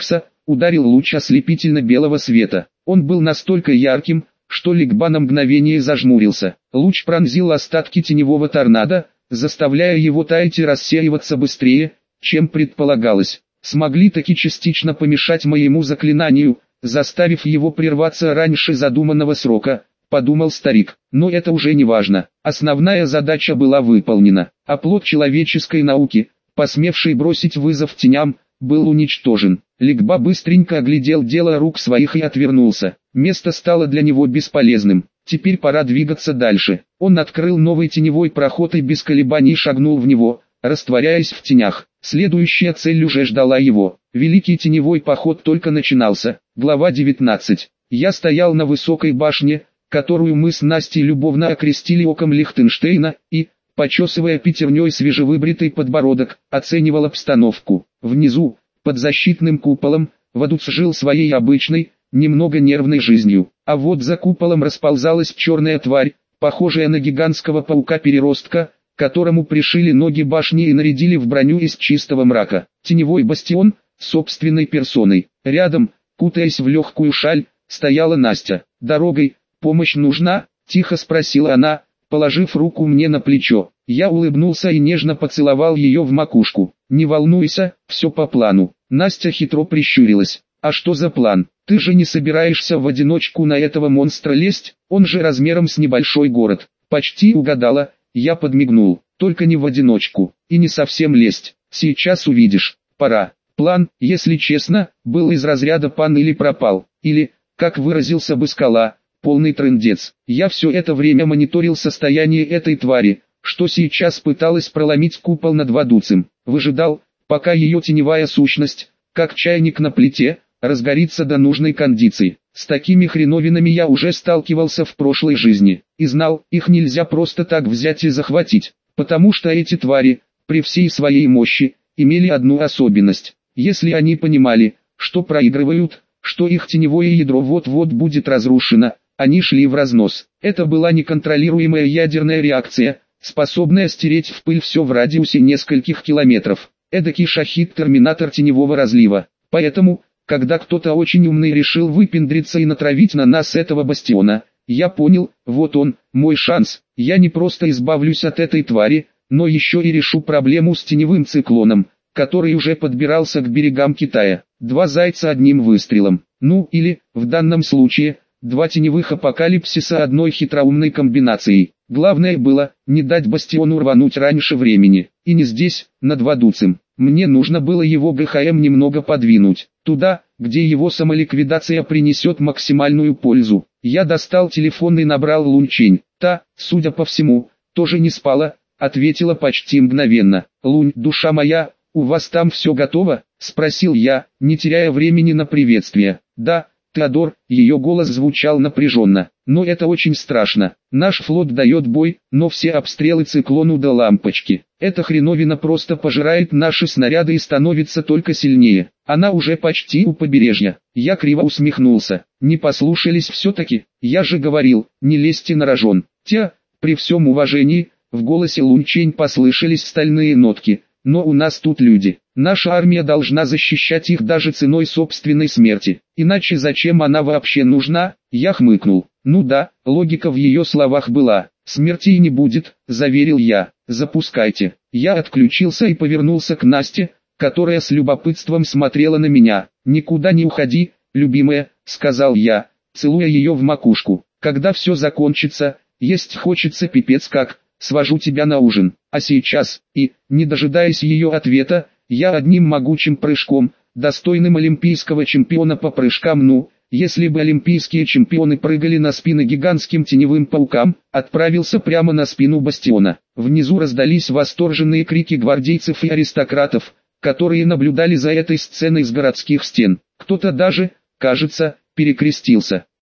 ударил луч ослепительно-белого света. Он был настолько ярким, что Лигба на мгновение зажмурился. Луч пронзил остатки теневого торнадо, заставляя его таять и рассеиваться быстрее, чем предполагалось. Смогли таки частично помешать моему заклинанию, заставив его прерваться раньше задуманного срока, подумал старик. Но это уже не важно. Основная задача была выполнена. Оплот человеческой науки, посмевший бросить вызов теням, был уничтожен. Лигба быстренько оглядел дело рук своих и отвернулся. Место стало для него бесполезным. Теперь пора двигаться дальше. Он открыл новый теневой проход и без колебаний шагнул в него, растворяясь в тенях. Следующая цель уже ждала его. Великий теневой поход только начинался. Глава девятнадцать. Я стоял на высокой башне, которую мы с Настей любовно окрестили оком Лихтенштейна, и, почесывая пятерней свежевыбритый подбородок, оценивал обстановку. Внизу, под защитным куполом, Вадуц жил своей обычной, немного нервной жизнью. А вот за куполом расползалась черная тварь, похожая на гигантского паука-переростка, которому пришили ноги башни и нарядили в броню из чистого мрака. Теневой бастион, собственной персоной. Рядом, кутаясь в легкую шаль, стояла Настя. «Дорогой, помощь нужна?» – тихо спросила она, положив руку мне на плечо. Я улыбнулся и нежно поцеловал ее в макушку. «Не волнуйся, все по плану». Настя хитро прищурилась. «А что за план? Ты же не собираешься в одиночку на этого монстра лезть? Он же размером с небольшой город». «Почти угадала», я подмигнул. «Только не в одиночку, и не совсем лезть. Сейчас увидишь. Пора». План, если честно, был из разряда «пан или пропал», или, как выразился бы Скала, полный трындец. Я все это время мониторил состояние этой твари, что сейчас пыталась проломить купол над Вадуцем. Выжидал, пока ее теневая сущность, как чайник на плите, разгорится до нужной кондиции. С такими хреновинами я уже сталкивался в прошлой жизни, и знал, их нельзя просто так взять и захватить, потому что эти твари, при всей своей мощи, имели одну особенность. Если они понимали, что проигрывают, что их теневое ядро вот-вот будет разрушено, они шли в разнос. Это была неконтролируемая ядерная реакция, способная стереть в пыль все в радиусе нескольких километров. Эдакий шахид-терминатор теневого разлива. Поэтому, когда кто-то очень умный решил выпендриться и натравить на нас этого бастиона, я понял, вот он, мой шанс. Я не просто избавлюсь от этой твари, но еще и решу проблему с теневым циклоном, который уже подбирался к берегам Китая. Два зайца одним выстрелом. Ну или, в данном случае, два теневых апокалипсиса одной хитроумной комбинацией. Главное было, не дать бастиону рвануть раньше времени. И не здесь, над Вадуцем. Мне нужно было его ГХМ немного подвинуть. Туда, где его самоликвидация принесет максимальную пользу. Я достал телефон и набрал Лунчень. Та, судя по всему, тоже не спала, ответила почти мгновенно. «Лунь, душа моя, у вас там все готово?» – спросил я, не теряя времени на приветствие. «Да, Теодор», ее голос звучал напряженно. «Но это очень страшно. Наш флот дает бой, но все обстрелы циклону до лампочки. Эта хреновина просто пожирает наши снаряды и становится только сильнее. Она уже почти у побережья». Я криво усмехнулся. «Не послушались все-таки? Я же говорил, не лезьте на рожон». «Тя, при всем уважении», в голосе Лунчень послышались стальные нотки. «Но у нас тут люди. Наша армия должна защищать их даже ценой собственной смерти. Иначе зачем она вообще нужна?» Я хмыкнул. «Ну да, логика в ее словах была. Смерти и не будет», — заверил я. «Запускайте». Я отключился и повернулся к Насте, которая с любопытством смотрела на меня. «Никуда не уходи, любимая», — сказал я, целуя ее в макушку. «Когда все закончится, есть хочется пипец как. Свожу тебя на ужин, а сейчас», и, не дожидаясь ее ответа, я одним могучим прыжком, достойным олимпийского чемпиона по прыжкам, ну, если бы олимпийские чемпионы прыгали на спины гигантским теневым паукам, отправился прямо на спину бастиона. Внизу раздались восторженные крики гвардейцев и аристократов, которые наблюдали за этой сценой с городских стен. Кто-то даже, кажется, перекрестился.